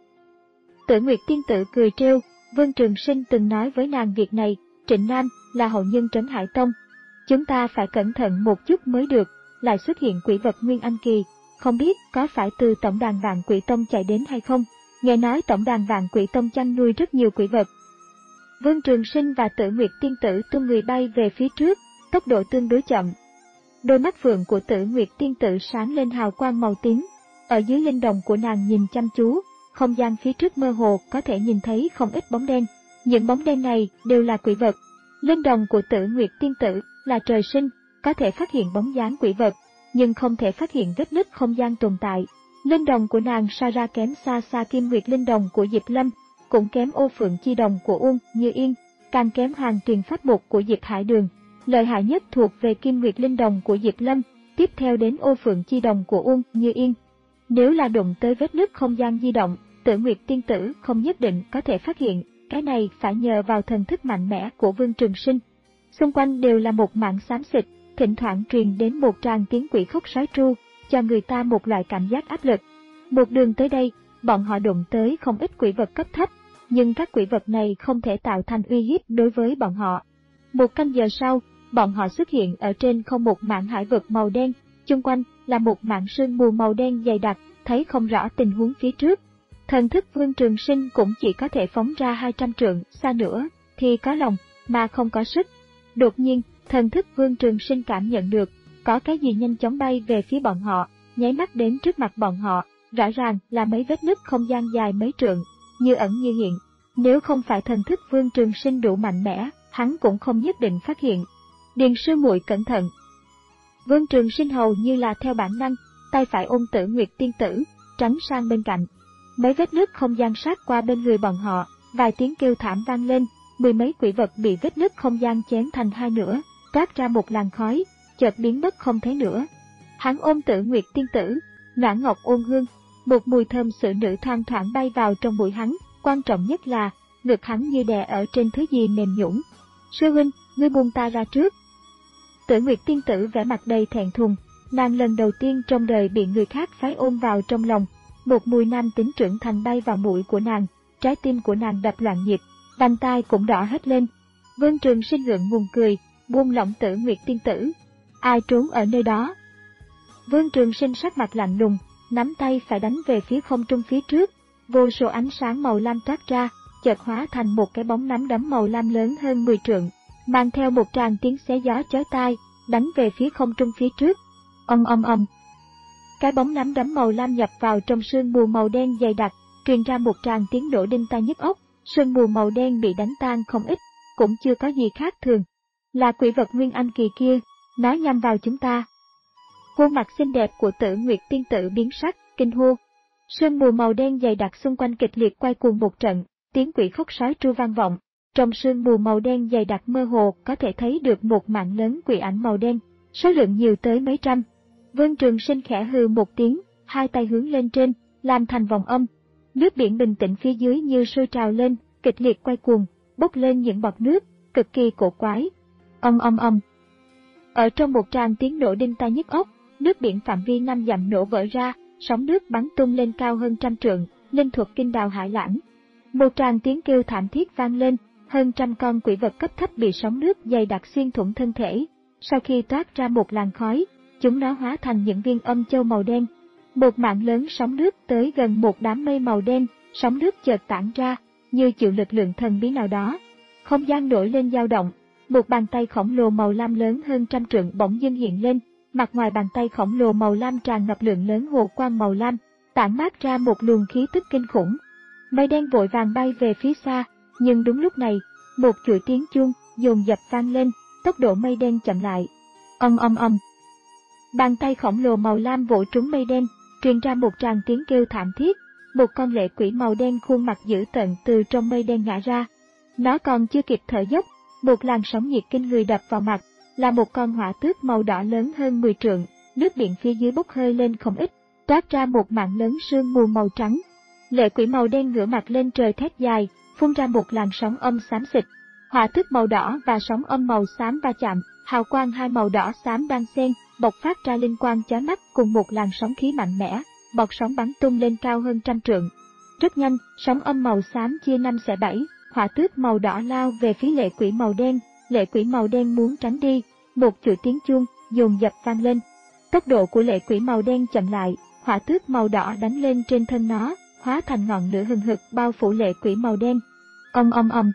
Tử Nguyệt tiên tử cười trêu, Vương Trường Sinh từng nói với nàng việc này, Trịnh Nam là hậu nhân Trấn Hải Tông. Chúng ta phải cẩn thận một chút mới được, lại xuất hiện quỷ vật Nguyên Anh Kỳ, không biết có phải từ tổng đàn Vạn Quỷ Tông chạy đến hay không, nghe nói tổng đàn Vạn Quỷ Tông chăn nuôi rất nhiều quỷ vật. Vương Trường Sinh và Tử Nguyệt tiên tử tung người bay về phía trước, tốc độ tương đối chậm. Đôi mắt phượng của Tử Nguyệt tiên tử sáng lên hào quang màu tím, ở dưới linh đồng của nàng nhìn chăm chú, không gian phía trước mơ hồ có thể nhìn thấy không ít bóng đen. Những bóng đen này đều là quỷ vật. Linh đồng của Tử Nguyệt tiên tử là trời sinh, có thể phát hiện bóng dáng quỷ vật, nhưng không thể phát hiện vết nứt không gian tồn tại. Linh đồng của nàng so ra kém xa xa Kim Nguyệt linh đồng của Diệp Lâm, cũng kém Ô Phượng chi đồng của Uông Như Yên, càng kém Hoàng Tuyền pháp mục của Diệp Hải Đường. Lợi hại nhất thuộc về Kim Nguyệt linh đồng của Diệp Lâm, tiếp theo đến Ô Phượng chi đồng của Uông Như Yên. Nếu là đụng tới vết nứt không gian di động, Tử Nguyệt tiên tử không nhất định có thể phát hiện, cái này phải nhờ vào thần thức mạnh mẽ của Vương Trường Sinh. Xung quanh đều là một mảng xám xịt, thỉnh thoảng truyền đến một tràng tiếng quỷ khóc sói tru, cho người ta một loại cảm giác áp lực. Một đường tới đây, bọn họ đụng tới không ít quỷ vật cấp thấp, nhưng các quỷ vật này không thể tạo thành uy hiếp đối với bọn họ. Một canh giờ sau, bọn họ xuất hiện ở trên không một mảng hải vực màu đen, chung quanh là một mảng sương mù màu đen dày đặc, thấy không rõ tình huống phía trước. Thần thức Vương Trường Sinh cũng chỉ có thể phóng ra hai trăm trượng, xa nữa thì có lòng, mà không có sức. Đột nhiên, thần thức Vương Trường Sinh cảm nhận được, có cái gì nhanh chóng bay về phía bọn họ, nháy mắt đến trước mặt bọn họ, rõ ràng là mấy vết nứt không gian dài mấy trượng, như ẩn như hiện. Nếu không phải thần thức Vương Trường Sinh đủ mạnh mẽ, hắn cũng không nhất định phát hiện. Điền sư muội cẩn thận. Vương Trường Sinh hầu như là theo bản năng, tay phải ôm Tử Nguyệt tiên tử, tránh sang bên cạnh. Mấy vết nứt không gian sát qua bên người bọn họ, vài tiếng kêu thảm vang lên, mười mấy quỷ vật bị vết nứt không gian chém thành hai nửa, toát ra một làn khói, chợt biến mất không thấy nữa. Hắn ôm Tử Nguyệt tiên tử, ngã ngọc ôn hương, một mùi thơm sự nữ thoang thoảng bay vào trong mũi hắn, quan trọng nhất là ngực hắn như đè ở trên thứ gì mềm nhũn. Sư huynh, ngươi buông ta ra trước. Tử Nguyệt tiên tử vẻ mặt đầy thẹn thùng, nàng lần đầu tiên trong đời bị người khác phái ôm vào trong lòng. Một mùi nam tính trưởng thành bay vào mũi của nàng, trái tim của nàng đập loạn nhịp, vành tai cũng đỏ hết lên. Vương Trường Sinh ngượng ngùng cười, buông lỏng Tử Nguyệt tiên tử. Ai trốn ở nơi đó? Vương Trường Sinh sắc mặt lạnh lùng, nắm tay phải đánh về phía không trung phía trước, vô số ánh sáng màu lam toát ra, chợt hóa thành một cái bóng nắm đấm màu lam lớn hơn mười trượng, mang theo một tràng tiếng xé gió chói tai, đánh về phía không trung phía trước. Ầm ầm ầm. Cái bóng nắm đấm màu lam nhập vào trong sương mù màu đen dày đặc, truyền ra một tràng tiếng nổ đinh tai nhức óc. Sương mù màu đen bị đánh tan không ít, cũng chưa có gì khác thường. Là quỷ vật Nguyên Anh Kỳ kia, nó nhắm vào chúng ta. Khuôn mặt xinh đẹp của Tử Nguyệt tiên tử biến sắc, kinh hô. Sương mù màu đen dày đặc xung quanh kịch liệt quay cuồng một trận, tiếng quỷ khóc sói tru vang vọng. Trong sương mù màu đen dày đặc mơ hồ có thể thấy được một mạng lớn quỷ ảnh màu đen, số lượng nhiều tới mấy trăm. Vương Trường Sinh khẽ hừ một tiếng, hai tay hướng lên trên, làm thành vòng âm. Nước biển bình tĩnh phía dưới như sôi trào lên, kịch liệt quay cuồng, bốc lên những bọt nước, cực kỳ cổ quái. Ầm ầm ầm. Ở trong một tràng tiếng nổ đinh tai nhức óc, nước biển phạm vi năm dặm nổ vỡ ra, sóng nước bắn tung lên cao hơn trăm trượng, linh thuật kinh đào hải lãng. Một tràng tiếng kêu thảm thiết vang lên, hơn trăm con quỷ vật cấp thấp bị sóng nước dày đặc xuyên thủng thân thể. Sau khi toát ra một làn khói, chúng nó hóa thành những viên âm châu màu đen. Một mảng lớn sóng nước tới gần một đám mây màu đen, sóng nước chợt tản ra, như chịu lực lượng thần bí nào đó. Không gian nổi lên dao động, một bàn tay khổng lồ màu lam lớn hơn trăm trượng bỗng dưng hiện lên, mặt ngoài bàn tay khổng lồ màu lam tràn ngập lượng lớn hồ quang màu lam, tản mát ra một luồng khí tức kinh khủng. Mây đen vội vàng bay về phía xa, nhưng đúng lúc này, một chuỗi tiếng chuông dồn dập vang lên, tốc độ mây đen chậm lại. Ầm ầm ầm. Bàn tay khổng lồ màu lam vỗ trúng mây đen, truyền ra một tràng tiếng kêu thảm thiết. Một con lệ quỷ màu đen khuôn mặt dữ tợn từ trong mây đen ngã ra. Nó còn chưa kịp thở dốc, một làn sóng nhiệt kinh người đập vào mặt, là một con hỏa tước màu đỏ lớn hơn mười trượng, nước biển phía dưới bốc hơi lên không ít. toát ra một mảng lớn sương mù màu trắng. Lệ quỷ màu đen ngửa mặt lên trời thét dài, phun ra một làn sóng âm xám xịt. Hỏa thức màu đỏ và sóng âm màu xám va chạm, hào quang hai màu đỏ xám đan xen, bộc phát ra linh quang chói mắt cùng một làn sóng khí mạnh mẽ, bọt sóng bắn tung lên cao hơn trăm trượng. Rất nhanh, sóng âm màu xám chia năm xẻ bảy, hỏa tước màu đỏ lao về phía lệ quỷ màu đen, lệ quỷ màu đen muốn tránh đi, một chuỗi tiếng chuông dồn dập vang lên. Tốc độ của lệ quỷ màu đen chậm lại, hỏa tước màu đỏ đánh lên trên thân nó, hóa thành ngọn lửa hừng hực bao phủ lệ quỷ màu đen. Ong ong ong.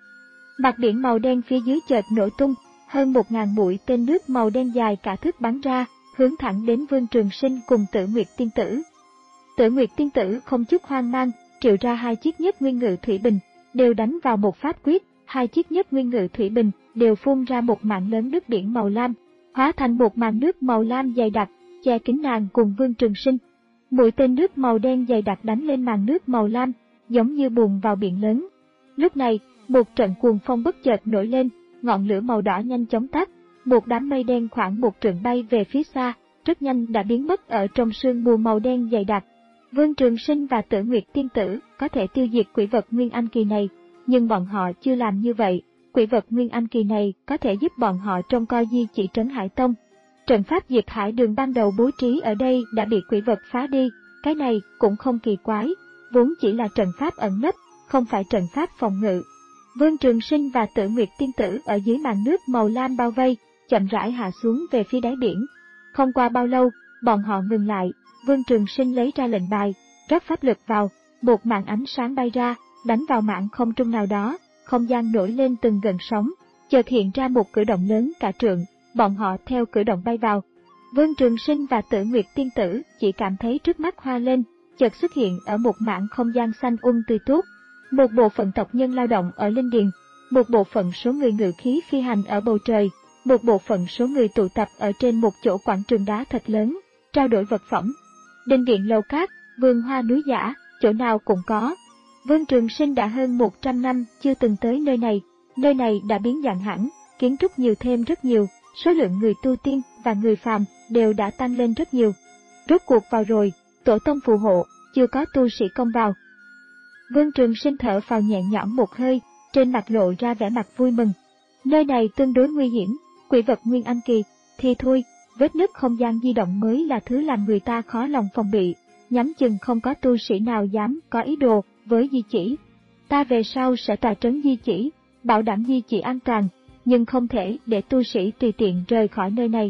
Mặt biển màu đen phía dưới chợt nổ tung, hơn một ngàn mũi tên nước màu đen dài cả thước bắn ra, hướng thẳng đến Vương Trường Sinh cùng Tử Nguyệt Tiên Tử. Tử Nguyệt Tiên Tử không chút hoang mang, triệu ra hai chiếc nhất nguyên ngự thủy bình, đều đánh vào một pháp quyết, hai chiếc nhất nguyên ngự thủy bình đều phun ra một mảng lớn nước biển màu lam, hóa thành một màn nước màu lam dày đặc, che kín nàng cùng Vương Trường Sinh. Mũi tên nước màu đen dày đặc đánh lên màn nước màu lam, giống như buồn vào biển lớn. Lúc này, một trận cuồng phong bất chợt nổi lên, ngọn lửa màu đỏ nhanh chóng tắt, một đám mây đen khoảng một trượng bay về phía xa, rất nhanh đã biến mất ở trong sương mù màu đen dày đặc. Vương Trường Sinh và Tử Nguyệt Tiên Tử có thể tiêu diệt quỷ vật Nguyên Anh Kỳ này, nhưng bọn họ chưa làm như vậy. Quỷ vật Nguyên Anh Kỳ này có thể giúp bọn họ trông coi di chỉ Trấn Hải Tông. Trận pháp diệt hải đường ban đầu bố trí ở đây đã bị quỷ vật phá đi, cái này cũng không kỳ quái, vốn chỉ là trận pháp ẩn nấp, không phải trận pháp phòng ngự. Vương Trường Sinh và Tử Nguyệt Tiên Tử ở dưới màn nước màu lam bao vây, chậm rãi hạ xuống về phía đáy biển. Không qua bao lâu, bọn họ ngừng lại, Vương Trường Sinh lấy ra lệnh bài, rót pháp lực vào, một màn ánh sáng bay ra, đánh vào mảng không trung nào đó, không gian nổi lên từng gợn sóng, chợt hiện ra một cử động lớn cả trượng, bọn họ theo cử động bay vào. Vương Trường Sinh và Tử Nguyệt Tiên Tử chỉ cảm thấy trước mắt hoa lên, chợt xuất hiện ở một mảng không gian xanh um tươi tốt. Một bộ phận tộc nhân lao động ở linh điền, một bộ phận số người ngự khí phi hành ở bầu trời, một bộ phận số người tụ tập ở trên một chỗ quảng trường đá thật lớn, trao đổi vật phẩm. Đình điện lầu cát, vườn hoa núi giả, chỗ nào cũng có. Vương Trường Sinh đã hơn một trăm năm chưa từng tới nơi này, nơi này đã biến dạng hẳn, kiến trúc nhiều thêm rất nhiều, số lượng người tu tiên và người phàm đều đã tăng lên rất nhiều. Rốt cuộc vào rồi, tổ tông phù hộ, chưa có tu sĩ công vào. Vương Trường Sinh thở phào nhẹ nhõm một hơi, trên mặt lộ ra vẻ mặt vui mừng. Nơi này tương đối nguy hiểm, quỷ vật Nguyên Anh Kỳ, thì thôi, vết nứt không gian di động mới là thứ làm người ta khó lòng phòng bị, nhắm chừng không có tu sĩ nào dám có ý đồ với di chỉ. Ta về sau sẽ tòa trấn di chỉ, bảo đảm di chỉ an toàn, nhưng không thể để tu sĩ tùy tiện rời khỏi nơi này.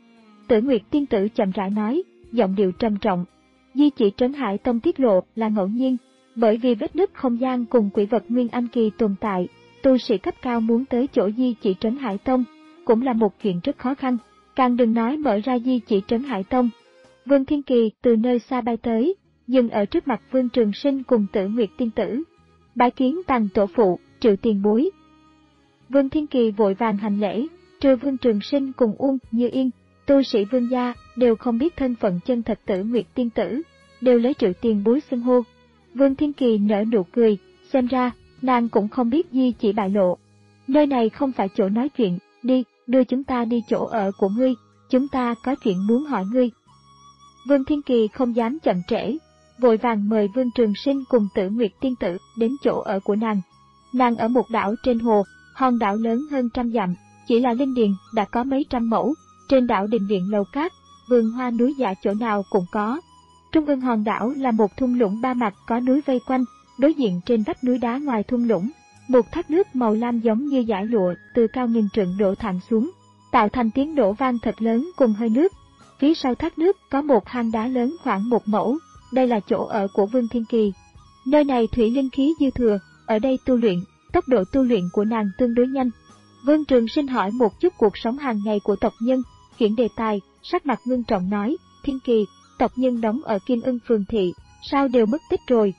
Tử Nguyệt Tiên Tử chậm rãi nói, giọng điệu trầm trọng. Di chỉ Trấn Hải Tông tiết lộ là ngẫu nhiên, bởi vì vết nứt không gian cùng quỷ vật Nguyên Anh Kỳ tồn tại, tu sĩ cấp cao muốn tới chỗ di chỉ Trấn Hải Tông cũng là một chuyện rất khó khăn, càng đừng nói mở ra di chỉ Trấn Hải Tông. Vương Thiên Kỳ từ nơi xa bay tới, dừng ở trước mặt Vương Trường Sinh cùng Tử Nguyệt Tiên Tử. Bái kiến Tằng tổ phụ, Triệu tiền bối. Vương Thiên Kỳ vội vàng hành lễ, trừ Vương Trường Sinh cùng Uông Như Yên, tu sĩ Vương gia đều không biết thân phận chân thật Tử Nguyệt Tiên Tử, đều lấy Triệu tiền bối xưng hô. Vương Thiên Kỳ nở nụ cười, xem ra nàng cũng không biết di chỉ bại lộ. Nơi này không phải chỗ nói chuyện, đi, đưa chúng ta đi chỗ ở của ngươi, chúng ta có chuyện muốn hỏi ngươi. Vương Thiên Kỳ không dám chậm trễ, vội vàng mời Vương Trường Sinh cùng Tử Nguyệt Tiên Tử đến chỗ ở của nàng. Nàng ở một đảo trên hồ, hòn đảo lớn hơn trăm dặm, chỉ là linh điền đã có mấy trăm mẫu, trên đảo đình viện lầu cát, vườn hoa núi giả chỗ nào cũng có. Trung ương hòn đảo là một thung lũng ba mặt có núi vây quanh, đối diện trên vách núi đá ngoài thung lũng, một thác nước màu lam giống như dải lụa từ cao nghìn trượng đổ thẳng xuống, tạo thành tiếng đổ vang thật lớn cùng hơi nước. Phía sau thác nước có một hang đá lớn khoảng một mẫu, đây là chỗ ở của Vương Thiên Kỳ. Nơi này thủy linh khí dư thừa, ở đây tu luyện, tốc độ tu luyện của nàng tương đối nhanh. Vương Trường Sinh hỏi một chút cuộc sống hàng ngày của tộc nhân, chuyển đề tài, sắc mặt ngưng trọng nói, Thiên Kỳ, tộc nhân đóng ở Kim Ưng Phường Thị, sao đều mất tích rồi?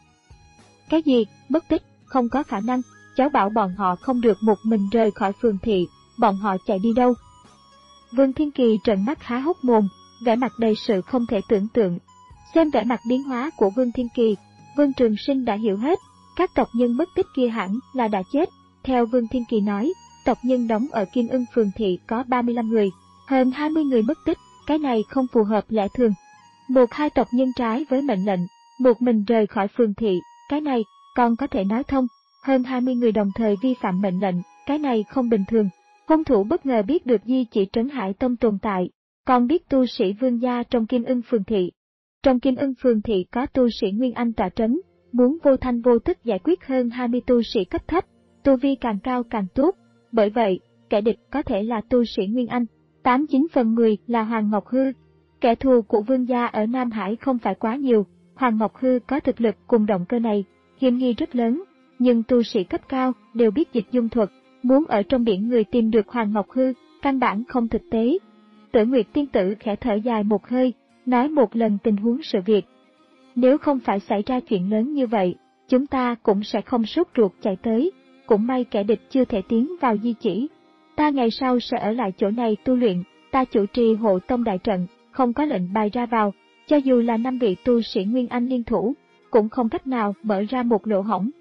Cái gì, mất tích, không có khả năng, cháu bảo bọn họ không được một mình rời khỏi Phường Thị, bọn họ chạy đi đâu? Vương Thiên Kỳ trợn mắt há hốc mồm, vẻ mặt đầy sự không thể tưởng tượng. Xem vẻ mặt biến hóa của Vương Thiên Kỳ, Vương Trường Sinh đã hiểu hết, các tộc nhân mất tích kia hẳn là đã chết. Theo Vương Thiên Kỳ nói, tộc nhân đóng ở Kim Ưng Phường Thị có ba mươi lăm người, hơn hai mươi người mất tích, cái này không phù hợp lẽ thường. Một hai tộc nhân trái với mệnh lệnh, một mình rời khỏi phường thị, cái này còn có thể nói thông. Hơn hai mươi người đồng thời vi phạm mệnh lệnh, cái này không bình thường. Hung thủ bất ngờ biết được di chỉ Trấn Hải Tông tồn tại, còn biết tu sĩ Vương gia trong Kim Ưng phường thị. Trong Kim Ưng phường thị có tu sĩ Nguyên Anh tọa trấn, muốn vô thanh vô tức giải quyết hơn hai mươi tu sĩ cấp thấp, tu vi càng cao càng tốt. Bởi vậy, kẻ địch có thể là tu sĩ Nguyên Anh, tám chín phần mười là Hoàng Ngọc Hư. Kẻ thù của Vương gia ở Nam Hải không phải quá nhiều, Hoàng Ngọc Hư có thực lực cùng động cơ này, hiểm nghi rất lớn, nhưng tu sĩ cấp cao đều biết dịch dung thuật, muốn ở trong biển người tìm được Hoàng Ngọc Hư, căn bản không thực tế. Tử Nguyệt tiên tử khẽ thở dài một hơi, nói một lần tình huống sự việc. Nếu không phải xảy ra chuyện lớn như vậy, chúng ta cũng sẽ không sốt ruột chạy tới, cũng may kẻ địch chưa thể tiến vào di chỉ. Ta ngày sau sẽ ở lại chỗ này tu luyện, ta chủ trì hộ tông đại trận, không có lệnh bài ra vào, cho dù là năm vị tu sĩ Nguyên Anh liên thủ, cũng không cách nào mở ra một lỗ hổng.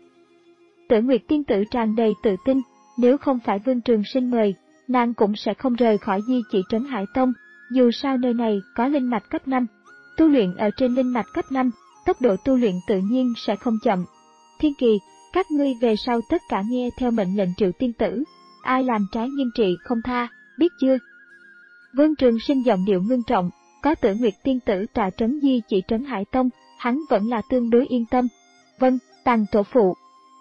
Tử Nguyệt tiên tử tràn đầy tự tin, nếu không phải Vương Trường Sinh mời, nàng cũng sẽ không rời khỏi di chỉ Trấn Hải Tông, dù sao nơi này có linh mạch cấp năm. Tu luyện ở trên linh mạch cấp năm, tốc độ tu luyện tự nhiên sẽ không chậm. Thiên Kỳ, các ngươi về sau tất cả nghe theo mệnh lệnh Triệu tiên tử, ai làm trái nghiêm trị không tha, biết chưa? Vương Trường Sinh giọng điệu ngưng trọng, có Tử Nguyệt tiên tử tọa trấn di chỉ Trấn Hải Tông, hắn vẫn là tương đối yên tâm. Vâng, Tàng tổ phụ.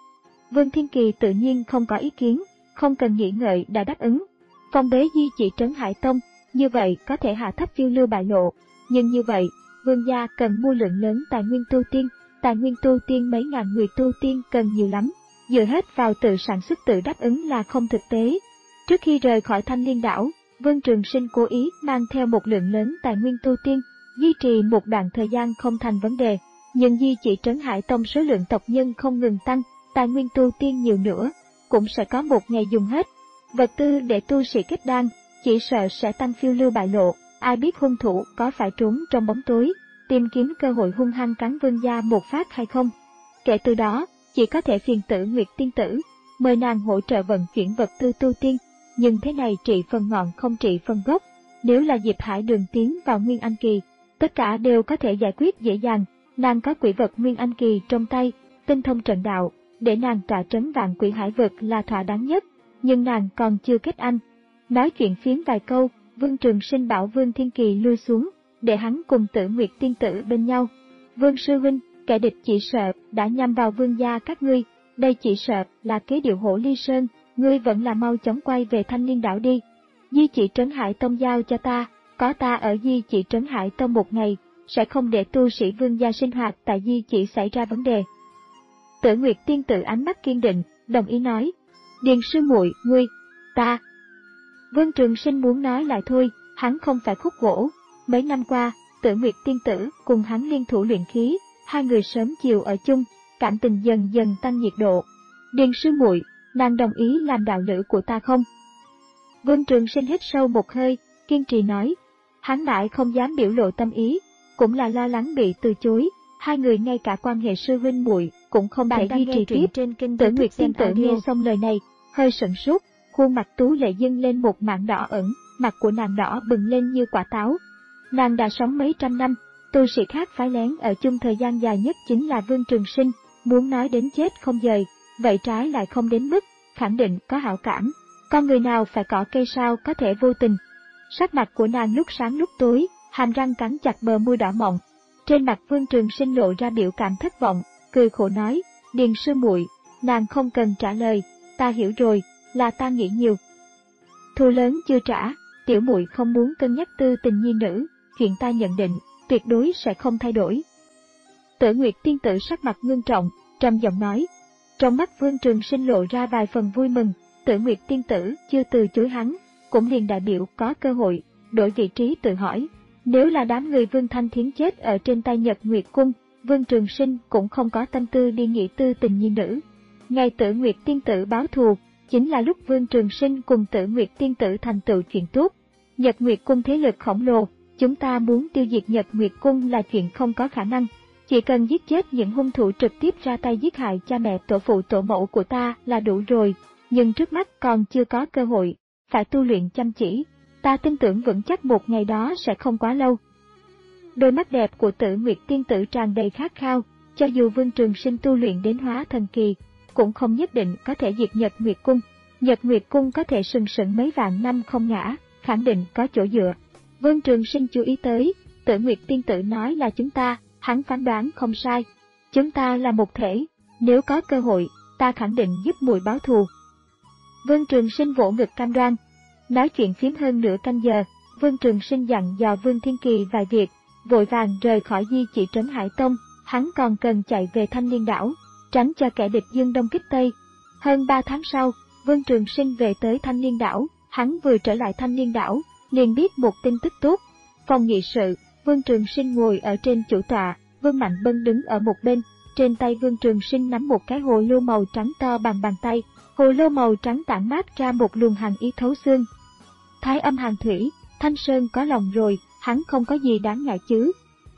Vương Thiên Kỳ tự nhiên không có ý kiến, không cần nghĩ ngợi đã đáp ứng. Phong bế di chỉ Trấn Hải Tông, như vậy có thể hạ thấp phiêu lưu bại lộ, nhưng như vậy, Vương gia cần mua lượng lớn tài nguyên tu tiên, tài nguyên tu tiên mấy ngàn người tu tiên cần nhiều lắm, dựa hết vào tự sản xuất tự đáp ứng là không thực tế. Trước khi rời khỏi Thanh Liên đảo, Vương Trường Sinh cố ý mang theo một lượng lớn tài nguyên tu tiên, duy trì một đoạn thời gian không thành vấn đề, nhưng di chỉ Trấn Hải Tông số lượng tộc nhân không ngừng tăng, tài nguyên tu tiên nhiều nữa, cũng sẽ có một ngày dùng hết. Vật tư để tu sĩ kết đan, chỉ sợ sẽ tăng phiêu lưu bại lộ, ai biết hung thủ có phải trốn trong bóng tối, tìm kiếm cơ hội hung hăng cắn Vương gia một phát hay không. Kể từ đó, chỉ có thể phiền Tử Nguyệt tiên tử, mời nàng hỗ trợ vận chuyển vật tư tu tiên, nhưng thế này trị phần ngọn không trị phần gốc. Nếu là Diệp Hải Đường tiến vào Nguyên Anh Kỳ, tất cả đều có thể giải quyết dễ dàng, nàng có quỷ vật Nguyên Anh Kỳ trong tay, tinh thông trận đạo, để nàng tọa trấn Vạn Quỷ Hải vực là thỏa đáng nhất, nhưng nàng còn chưa kết anh. Nói chuyện phiếm vài câu, Vương Trường Sinh bảo Vương Thiên Kỳ lui xuống, để hắn cùng Tử Nguyệt tiên tử bên nhau. Vương sư huynh, kẻ địch chỉ sợ đã nhắm vào Vương gia các ngươi, đây chỉ sợ là kế điệu Hổ Ly Sơn, ngươi vẫn là mau chóng quay về Thanh Liên đảo đi. Di chỉ Trấn Hải Tông giao cho ta, có ta ở di chỉ Trấn Hải Tông một ngày, sẽ không để tu sĩ Vương gia sinh hoạt tại di chỉ xảy ra vấn đề. Tử Nguyệt tiên tử ánh mắt kiên định, đồng ý nói, Điền sư muội, ngươi, ta. Vương Trường Sinh muốn nói lại thôi, hắn không phải khúc gỗ. Mấy năm qua, Tử Nguyệt tiên tử cùng hắn liên thủ luyện khí, hai người sớm chiều ở chung, cảm tình dần dần tăng nhiệt độ. Điền sư muội, nàng đồng ý làm đạo lữ của ta không? Vương Trường Sinh hít sâu một hơi, kiên trì nói. Hắn mãi không dám biểu lộ tâm ý, cũng là lo lắng bị từ chối. Hai người ngay cả quan hệ sư huynh muội cũng không thể duy trì tiếp. Trên kênh Tử Nguyệt tiên tử nghe xong lời này, hơi sững sốt, khuôn mặt tú lệ dâng lên một mảng đỏ ửng, mặt của nàng đỏ bừng lên như quả táo. Nàng đã sống mấy trăm năm, tu sĩ khác phái lén ở chung thời gian dài nhất chính là Vương Trường Sinh, muốn nói đến chết không dời, vậy trái lại không đến mức, khẳng định có hảo cảm. Con người nào phải cỏ cây sao có thể vô tình. Sắc mặt của nàng lúc sáng lúc tối, hàm răng cắn chặt bờ môi đỏ mọng. Trên mặt Vương Trường Sinh lộ ra biểu cảm thất vọng, cười khổ nói, Điền sư muội, nàng không cần trả lời, ta hiểu rồi, là ta nghĩ nhiều. Thù lớn chưa trả, tiểu muội không muốn cân nhắc tư tình nhi nữ, hiện ta nhận định, tuyệt đối sẽ không thay đổi. Tử Nguyệt tiên tử sắc mặt ngưng trọng, trầm giọng nói. Trong mắt Vương Trường Sinh lộ ra vài phần vui mừng, Tử Nguyệt tiên tử chưa từ chối hắn, cũng liền đại biểu có cơ hội, đổi vị trí tự hỏi. Nếu là đám người Vương Thanh Thiến chết ở trên tay Nhật Nguyệt Cung, Vương Trường Sinh cũng không có tâm tư đi nghĩ tư tình nhi nữ. Ngày Tử Nguyệt tiên tử báo thù, chính là lúc Vương Trường Sinh cùng Tử Nguyệt tiên tử thành tựu chuyện tốt. Nhật Nguyệt Cung thế lực khổng lồ, chúng ta muốn tiêu diệt Nhật Nguyệt Cung là chuyện không có khả năng. Chỉ cần giết chết những hung thủ trực tiếp ra tay giết hại cha mẹ tổ phụ tổ mẫu của ta là đủ rồi, nhưng trước mắt còn chưa có cơ hội, phải tu luyện chăm chỉ. Ta tin tưởng vững chắc một ngày đó sẽ không quá lâu. Đôi mắt đẹp của Tử Nguyệt tiên tử tràn đầy khát khao, cho dù Vương Trường Sinh tu luyện đến hóa thần kỳ, cũng không nhất định có thể diệt Nhật Nguyệt Cung. Nhật Nguyệt Cung có thể sừng sững mấy vạn năm không ngã, khẳng định có chỗ dựa. Vương Trường Sinh chú ý tới, Tử Nguyệt tiên tử nói là chúng ta, hắn phán đoán không sai. Chúng ta là một thể, nếu có cơ hội, ta khẳng định giúp muội báo thù. Vương Trường Sinh vỗ ngực cam đoan. Nói chuyện phiếm hơn nửa canh giờ, Vương Trường Sinh dặn dò Vương Thiên Kỳ vài việc, vội vàng rời khỏi Di Chỉ Trấn Hải Tông, hắn còn cần chạy về Thanh Liên Đảo, tránh cho kẻ địch dương đông kích tây. Hơn ba tháng sau, Vương Trường Sinh về tới Thanh Liên Đảo, hắn vừa trở lại Thanh Liên Đảo, liền biết một tin tức tốt. Phòng nghị sự, Vương Trường Sinh ngồi ở trên chủ tọa, Vương Mạnh Bân đứng ở một bên, trên tay Vương Trường Sinh nắm một cái hồ lô màu trắng to bằng bàn tay, hồ lô màu trắng tản mát ra một luồng hàn ý thấu xương. Thái âm hàn thủy, Thanh Sơn có lòng rồi, hắn không có gì đáng ngại chứ?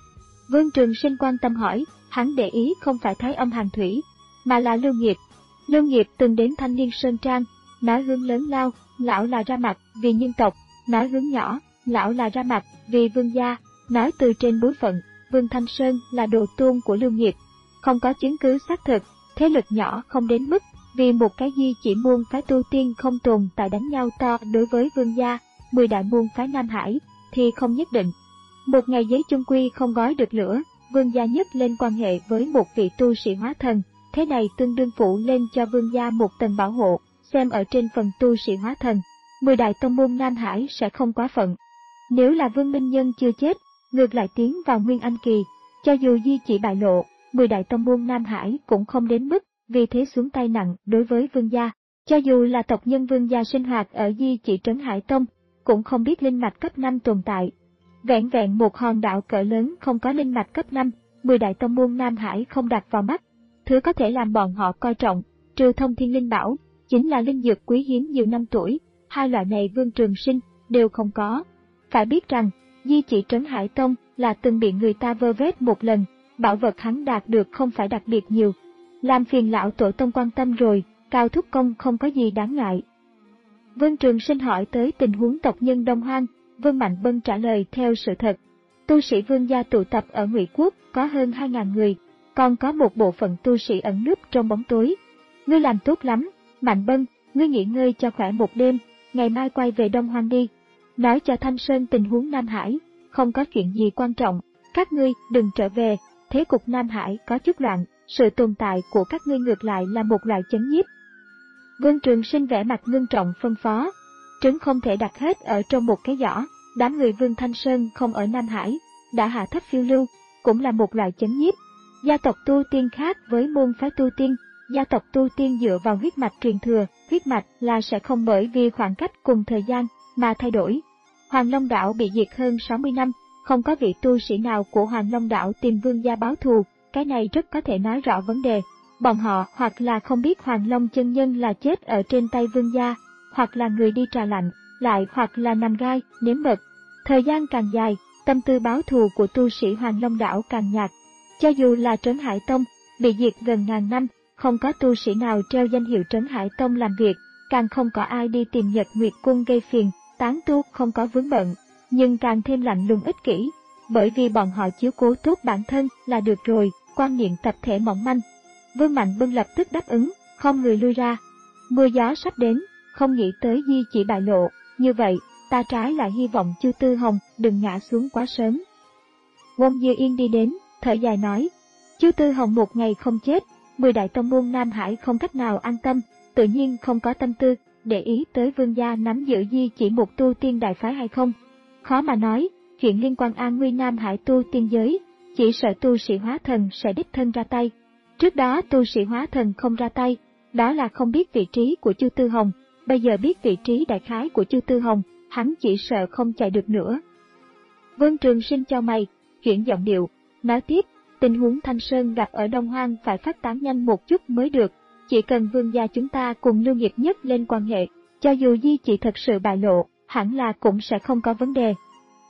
Vương Trường Sinh quan tâm hỏi, hắn để ý không phải Thái âm hàn thủy, mà là Lưu Nghiệp. Lưu Nghiệp từng đến Thanh Liên Sơn Trang, nói hướng lớn lao, lão là ra mặt vì nhân tộc, nói hướng nhỏ, lão là ra mặt vì vương gia, nói từ trên bối phận, Vương Thanh Sơn là đồ tôn của Lưu Nghiệp. Không có chứng cứ xác thực, thế lực nhỏ không đến mức vì một cái Di Chỉ môn phái tu tiên không tồn tại đánh nhau to đối với vương gia, mười đại môn phái Nam Hải, thì không nhất định. Một ngày giấy chung quy không gói được lửa, vương gia nhấc lên quan hệ với một vị tu sĩ hóa thần, thế này tương đương phụ lên cho vương gia một tầng bảo hộ, xem ở trên phần tu sĩ hóa thần, mười đại tông môn Nam Hải sẽ không quá phận. Nếu là Vương Minh Nhân chưa chết, ngược lại tiến vào Nguyên Anh kỳ, cho dù Di Chỉ bại lộ, mười đại tông môn Nam Hải cũng không đến mức vì thế xuống tay nặng đối với vương gia. Cho dù là tộc nhân vương gia sinh hoạt ở Di Chỉ Trấn Hải Tông, cũng không biết linh mạch cấp năm tồn tại. Vẹn vẹn một hòn đảo cỡ lớn không có linh mạch cấp năm, mười đại tông môn Nam Hải không đặt vào mắt. Thứ có thể làm bọn họ coi trọng, trừ thông thiên linh bảo, chính là linh dược quý hiếm nhiều năm tuổi, hai loại này Vương Trường Sinh đều không có. Phải biết rằng, Di Chỉ Trấn Hải Tông là từng bị người ta vơ vét một lần, bảo vật hắn đạt được không phải đặc biệt nhiều. Làm phiền lão tổ tông quan tâm rồi, Cao Thúc Công không có gì đáng ngại. Vương Trường Sinh hỏi tới tình huống tộc nhân Đông Hoang, Vương Mạnh Bân trả lời theo sự thật. Tu sĩ vương gia tụ tập ở Ngụy Quốc có hơn hai nghìn người, còn có một bộ phận tu sĩ ẩn núp trong bóng tối. Ngươi làm tốt lắm, Mạnh Bân, ngươi nghỉ ngơi cho khỏe một đêm, ngày mai quay về Đông Hoang đi. Nói cho Thanh Sơn tình huống Nam Hải, không có chuyện gì quan trọng, các ngươi đừng trở về, thế cục Nam Hải có chút loạn, sự tồn tại của các ngươi ngược lại là một loại chấn nhiếp. Vương Trường Sinh vẻ mặt ngưng trọng phân phó, trứng không thể đặt hết ở trong một cái giỏ, đám người Vương Thanh Sơn không ở Nam Hải, đã hạ thấp phiêu lưu, cũng là một loại chấn nhiếp. Gia tộc tu tiên khác với môn phái tu tiên, gia tộc tu tiên dựa vào huyết mạch truyền thừa, huyết mạch là sẽ không bởi vì khoảng cách cùng thời gian mà thay đổi. Hoàng Long Đảo bị diệt hơn sáu mươi năm, không có vị tu sĩ nào của Hoàng Long Đảo tìm vương gia báo thù, cái này rất có thể nói rõ vấn đề. Bọn họ hoặc là không biết Hoàng Long chân nhân là chết ở trên tay vương gia, hoặc là người đi trà lạnh, lại hoặc là nằm gai, nếm mật. Thời gian càng dài, tâm tư báo thù của tu sĩ Hoàng Long Đảo càng nhạt. Cho dù là Trấn Hải Tông, bị diệt gần ngàn năm, không có tu sĩ nào treo danh hiệu Trấn Hải Tông làm việc, càng không có ai đi tìm Nhật Nguyệt Cung gây phiền, tán tu không có vướng bận, nhưng càng thêm lạnh lùng ích kỷ, bởi vì bọn họ chiếu cố tốt bản thân là được rồi, quan niệm tập thể mỏng manh. Vương Mạnh Bân lập tức đáp ứng, không người lui ra. Mưa gió sắp đến, không nghĩ tới Di Chỉ bại lộ, như vậy, ta trái lại hy vọng Chu Tư Hồng đừng ngã xuống quá sớm. Wong Dư Yên đi đến, thở dài nói, Chu Tư Hồng một ngày không chết, mười đại tông môn Nam Hải không cách nào an tâm, tự nhiên không có tâm tư để ý tới vương gia nắm giữ Di Chỉ một tu tiên đại phái hay không. Khó mà nói, chuyện liên quan an nguy Nam Hải tu tiên giới, chỉ sợ tu sĩ hóa thần sẽ đích thân ra tay. Trước đó tu sĩ hóa thần không ra tay, đó là không biết vị trí của Chu Tư Hồng, bây giờ biết vị trí đại khái của Chu Tư Hồng, hắn chỉ sợ không chạy được nữa. Vương Trường Sinh chau mày, chuyển giọng điệu, nói tiếp, tình huống Thanh Sơn gặp ở Đông Hoang phải phát tán nhanh một chút mới được, chỉ cần vương gia chúng ta cùng Lưu Nghiệp nhất lên quan hệ, cho dù Di Chỉ thật sự bại lộ, hẳn là cũng sẽ không có vấn đề.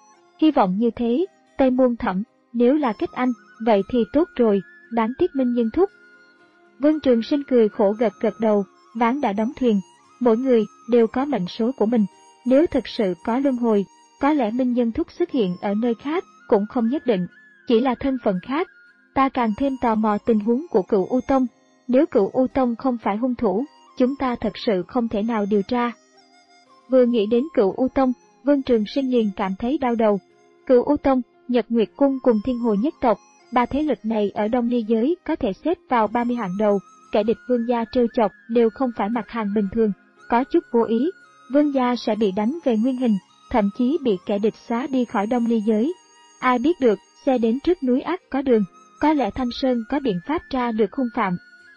Hy vọng như thế, Tây Môn Thẩm, nếu là kết anh, vậy thì tốt rồi, đáng tiếc Minh Nhân thúc. Vương Trường Sinh cười khổ gật gật đầu, ván đã đóng thuyền, mỗi người đều có mệnh số của mình, nếu thực sự có luân hồi, có lẽ Minh Nhân thúc xuất hiện ở nơi khác cũng không nhất định, chỉ là thân phận khác. Ta càng thêm tò mò tình huống của Cửu U Tông. Nếu Cửu U Tông không phải hung thủ, chúng ta thật sự không thể nào điều tra. Vừa nghĩ đến Cửu U Tông, Vương Trường Sinh liền cảm thấy đau đầu. Cửu U Tông, Nhật Nguyệt Cung cùng Thiên Hồ nhất tộc, ba thế lực này ở Đông Ly giới có thể xếp vào ba mươi hạng đầu, kẻ địch Vương gia trêu chọc đều không phải mặt hàng bình thường, có chút vô ý, Vương gia sẽ bị đánh về nguyên hình, thậm chí bị kẻ địch xóa đi khỏi Đông Ly giới. Ai biết được, xe đến trước núi ắt có đường, có lẽ Thanh Sơn có biện pháp tra được hung phạm.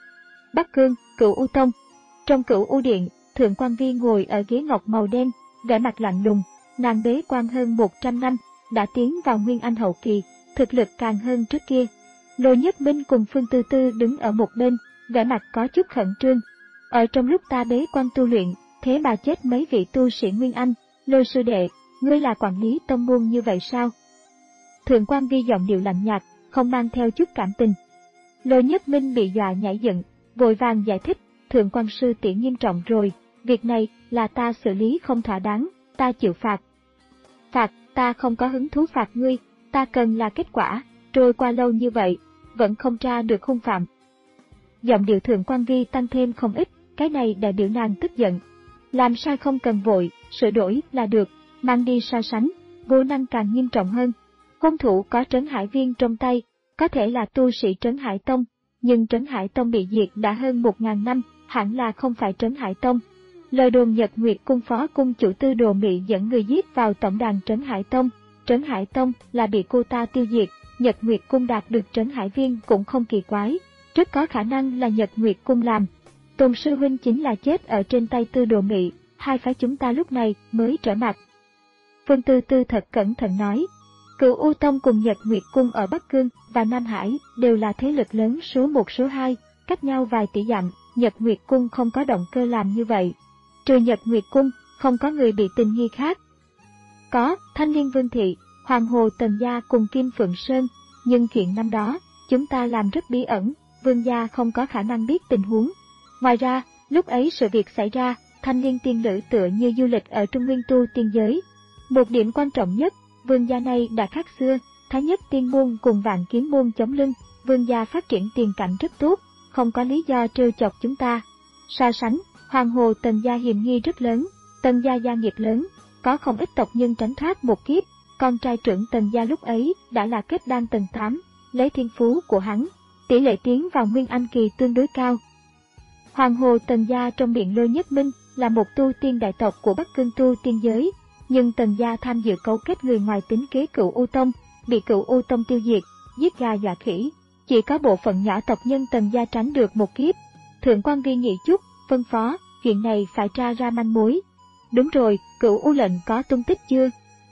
Bắc Cương, Cửu U Tông. Trong Cửu U Điện, Thượng Quan Vi ngồi ở ghế ngọc màu đen, vẻ mặt lạnh lùng, nàng bế quan hơn một trăm năm, đã tiến vào Nguyên Anh hậu kỳ, thực lực càng hơn trước kia. Lô Nhất Minh cùng Phương Tư Tư đứng ở một bên, vẻ mặt có chút khẩn trương. Ở trong lúc ta bế quan tu luyện, thế mà chết mấy vị tu sĩ Nguyên Anh, Lô sư đệ, ngươi là quản lý tông môn như vậy sao? Thượng Quan Vi giọng điệu lạnh nhạt, không mang theo chút cảm tình. Lô Nhất Minh bị dọa nhảy dựng, vội vàng giải thích, Thượng Quan sư tỷ nghiêm trọng rồi, việc này là ta xử lý không thỏa đáng, ta chịu phạt. Phạt, ta không có hứng thú phạt ngươi, ta cần là kết quả, trôi qua lâu như vậy, vẫn không tra được hung phạm. Giọng điệu Thượng Quan Vi tăng thêm không ít, cái này đại biểu nàng tức giận. Làm sai không cần vội, sửa đổi là được, mang đi so sánh, vô năng càng nghiêm trọng hơn. Hung thủ có Trấn Hải Viên trong tay, có thể là tu sĩ Trấn Hải Tông, nhưng Trấn Hải Tông bị diệt đã hơn một ngàn năm, hẳn là không phải Trấn Hải Tông. Lời đồn Nhật Nguyệt Cung phó cung chủ Tư Đồ Mị dẫn người giết vào tổng đàn Trấn Hải Tông, Trấn Hải Tông là bị cô ta tiêu diệt, Nhật Nguyệt Cung đạt được Trấn Hải Viên cũng không kỳ quái, rất có khả năng là Nhật Nguyệt Cung làm. Tôn sư huynh chính là chết ở trên tay Tư Đồ Mị, hai phái chúng ta lúc này mới trở mặt. Phương Tư Tư thật cẩn thận nói, Cửu U Tông cùng Nhật Nguyệt Cung ở Bắc Cương và Nam Hải đều là thế lực lớn số một số hai, cách nhau vài tỷ dặm, Nhật Nguyệt Cung không có động cơ làm như vậy. Trừ Nhật Nguyệt Cung, không có người bị tình nghi khác. Có, Thanh Liên Vương Thị, Hoàng Hồ Tần Gia cùng Kim Phượng Sơn, nhưng chuyện năm đó, chúng ta làm rất bí ẩn, Vương gia không có khả năng biết tình huống. Ngoài ra, lúc ấy sự việc xảy ra, Thanh Liên tiên nữ tựa như du lịch ở Trung Nguyên tu tiên giới. Một điểm quan trọng nhất, Vương gia này đã khác xưa, Thái Nhất Tiên Môn cùng Vạn Kiếm Môn chống lưng, Vương gia phát triển tiền cảnh rất tốt, không có lý do trêu chọc chúng ta. So sánh, Hoàng Hồ Tần Gia hiểm nghi rất lớn, Tần Gia gia nghiệp lớn, có không ít tộc nhân tránh thoát một kiếp, con trai trưởng Tần Gia lúc ấy đã là kết đan tầng tám, lấy thiên phú của hắn, tỷ lệ tiến vào Nguyên Anh kỳ tương đối cao. Hoàng Hồ Tần Gia trong miệng Lô Nhất Minh là một tu tiên đại tộc của Bắc Cương tu tiên giới, nhưng Tần Gia tham dự cấu kết người ngoài tính kế Cửu U Tông, bị Cửu U Tông tiêu diệt, giết gà dọa khỉ, chỉ có bộ phận nhỏ tộc nhân Tần Gia tránh được một kiếp. Thượng Quan Vi nghĩ chút, phân phó, chuyện này phải tra ra manh mối. Đúng rồi, Cửu U lệnh có tung tích chưa?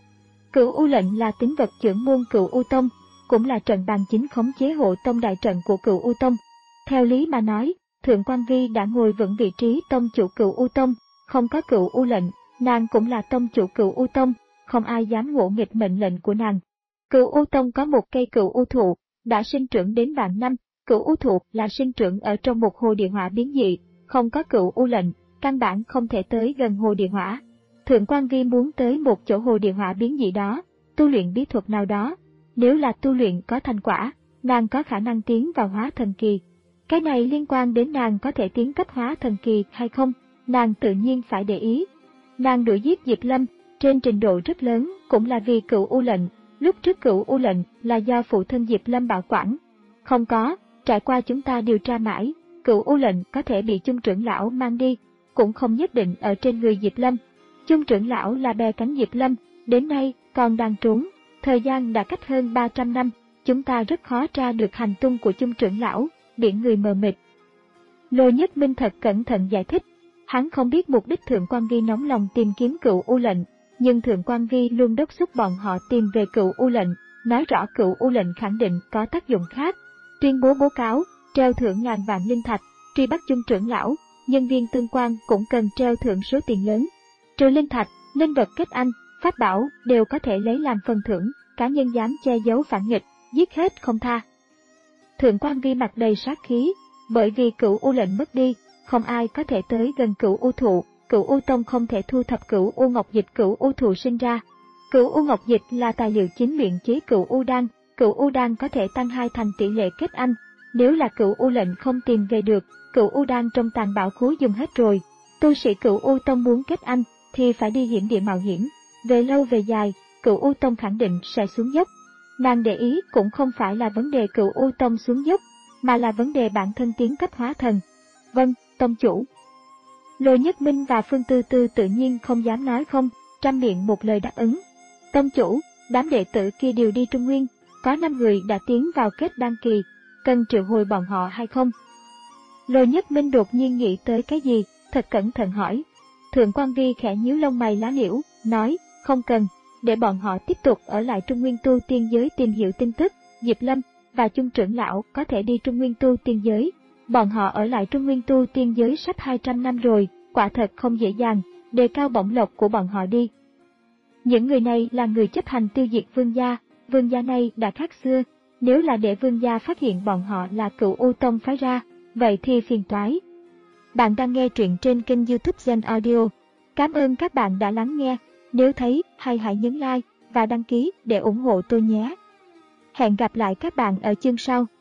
Cửu U lệnh là tín vật trưởng môn Cửu U Tông, cũng là trận bàn chính khống chế hộ tông đại trận của Cửu U Tông. Theo lý mà nói, Thượng Quan Vi đã ngồi vững vị trí tông chủ Cửu U Tông, không có Cửu U lệnh, nàng cũng là tông chủ Cửu U Tông, không ai dám ngỗ nghịch mệnh lệnh của nàng. Cửu U Tông có một cây Cửu U thụ, đã sinh trưởng đến vạn năm, Cửu U thụ là sinh trưởng ở trong một hồ địa hỏa biến dị, không có Cửu U lệnh, căn bản không thể tới gần hồ địa hỏa. Thượng Quan Vi muốn tới một chỗ hồ địa hỏa biến dị đó, tu luyện bí thuật nào đó, nếu là tu luyện có thành quả, nàng có khả năng tiến vào hóa thần kỳ. Cái này liên quan đến nàng có thể tiến cấp hóa thần kỳ hay không, nàng tự nhiên phải để ý. Nàng đuổi giết Diệp Lâm, trên trình độ rất lớn cũng là vì Cửu U lệnh, lúc trước Cửu U lệnh là do phụ thân Diệp Lâm bảo quản. Không có, trải qua chúng ta điều tra mãi, Cửu U lệnh có thể bị Chung trưởng lão mang đi, cũng không nhất định ở trên người Diệp Lâm. Chung trưởng lão là bè cánh Diệp Lâm, đến nay còn đang trốn, thời gian đã cách hơn ba trăm năm, chúng ta rất khó tra được hành tung của Chung trưởng lão, biển người mờ mịt. Lô Nhất Minh thật cẩn thận giải thích, hắn không biết mục đích Thượng Quan Vi nóng lòng tìm kiếm Cửu U lệnh, nhưng Thượng Quan Vi luôn đốc thúc bọn họ tìm về Cửu U lệnh, nói rõ Cửu U lệnh khẳng định có tác dụng khác, tuyên bố bố cáo, treo thưởng ngàn vạn linh thạch, truy bắt Chung trưởng lão, nhân viên tương quan cũng cần treo thưởng số tiền lớn. Trừ linh thạch, linh vật kết anh, pháp bảo đều có thể lấy làm phần thưởng, cá nhân dám che giấu phản nghịch, giết hết không tha. Thượng Quan Vi mặt đầy sát khí, bởi vì Cửu U lệnh mất đi, không ai có thể tới gần Cửu U thụ, Cửu U Tông không thể thu thập Cửu U ngọc dịch Cửu U thụ sinh ra. Cửu U Ngọc Dịch là tài liệu chính luyện chế Cửu U Đan. Cửu U Đan có thể tăng hai thành tỷ lệ kết anh. Nếu là Cửu U lệnh không tìm về được, Cửu U Đan trong tàng bảo khố dùng hết rồi. Tu sĩ Cửu U Tông muốn kết anh thì phải đi hiểm địa mạo hiểm. Về lâu về dài, Cửu U Tông khẳng định sẽ xuống dốc. Nàng để ý cũng không phải là vấn đề Cửu U Tông xuống dốc, mà là vấn đề bản thân tiến cấp hóa thần. Vâng, tông chủ. Lôi Nhất Minh và Phương Tư Tư tự nhiên không dám nói không, trăm miệng một lời đáp ứng. Tông chủ, đám đệ tử kia đều đi Trung Nguyên, có năm người đã tiến vào kết đan kỳ, cần triệu hồi bọn họ hay không? Lôi Nhất Minh đột nhiên nghĩ tới cái gì, thật cẩn thận hỏi. Thượng Quan Vi khẽ nhíu lông mày lá liễu, nói, không cần, để bọn họ tiếp tục ở lại Trung Nguyên tu tiên giới tìm hiểu tin tức. Diệp Lâm và Chung trưởng lão có thể đi Trung Nguyên tu tiên giới. Bọn họ ở lại Trung Nguyên tu tiên giới sắp hai trăm năm rồi, quả thật không dễ dàng, đề cao bổng lộc của bọn họ đi. Những người này là người chấp hành tiêu diệt Vương gia, Vương gia này đã khác xưa, nếu là để Vương gia phát hiện bọn họ là Cửu U Tông phái ra, vậy thì phiền toái. Bạn đang nghe truyện trên kênh YouTube Gen Audio. Cảm ơn các bạn đã lắng nghe, nếu thấy hay hãy nhấn like và đăng ký để ủng hộ tôi nhé. Hẹn gặp lại các bạn ở chương sau.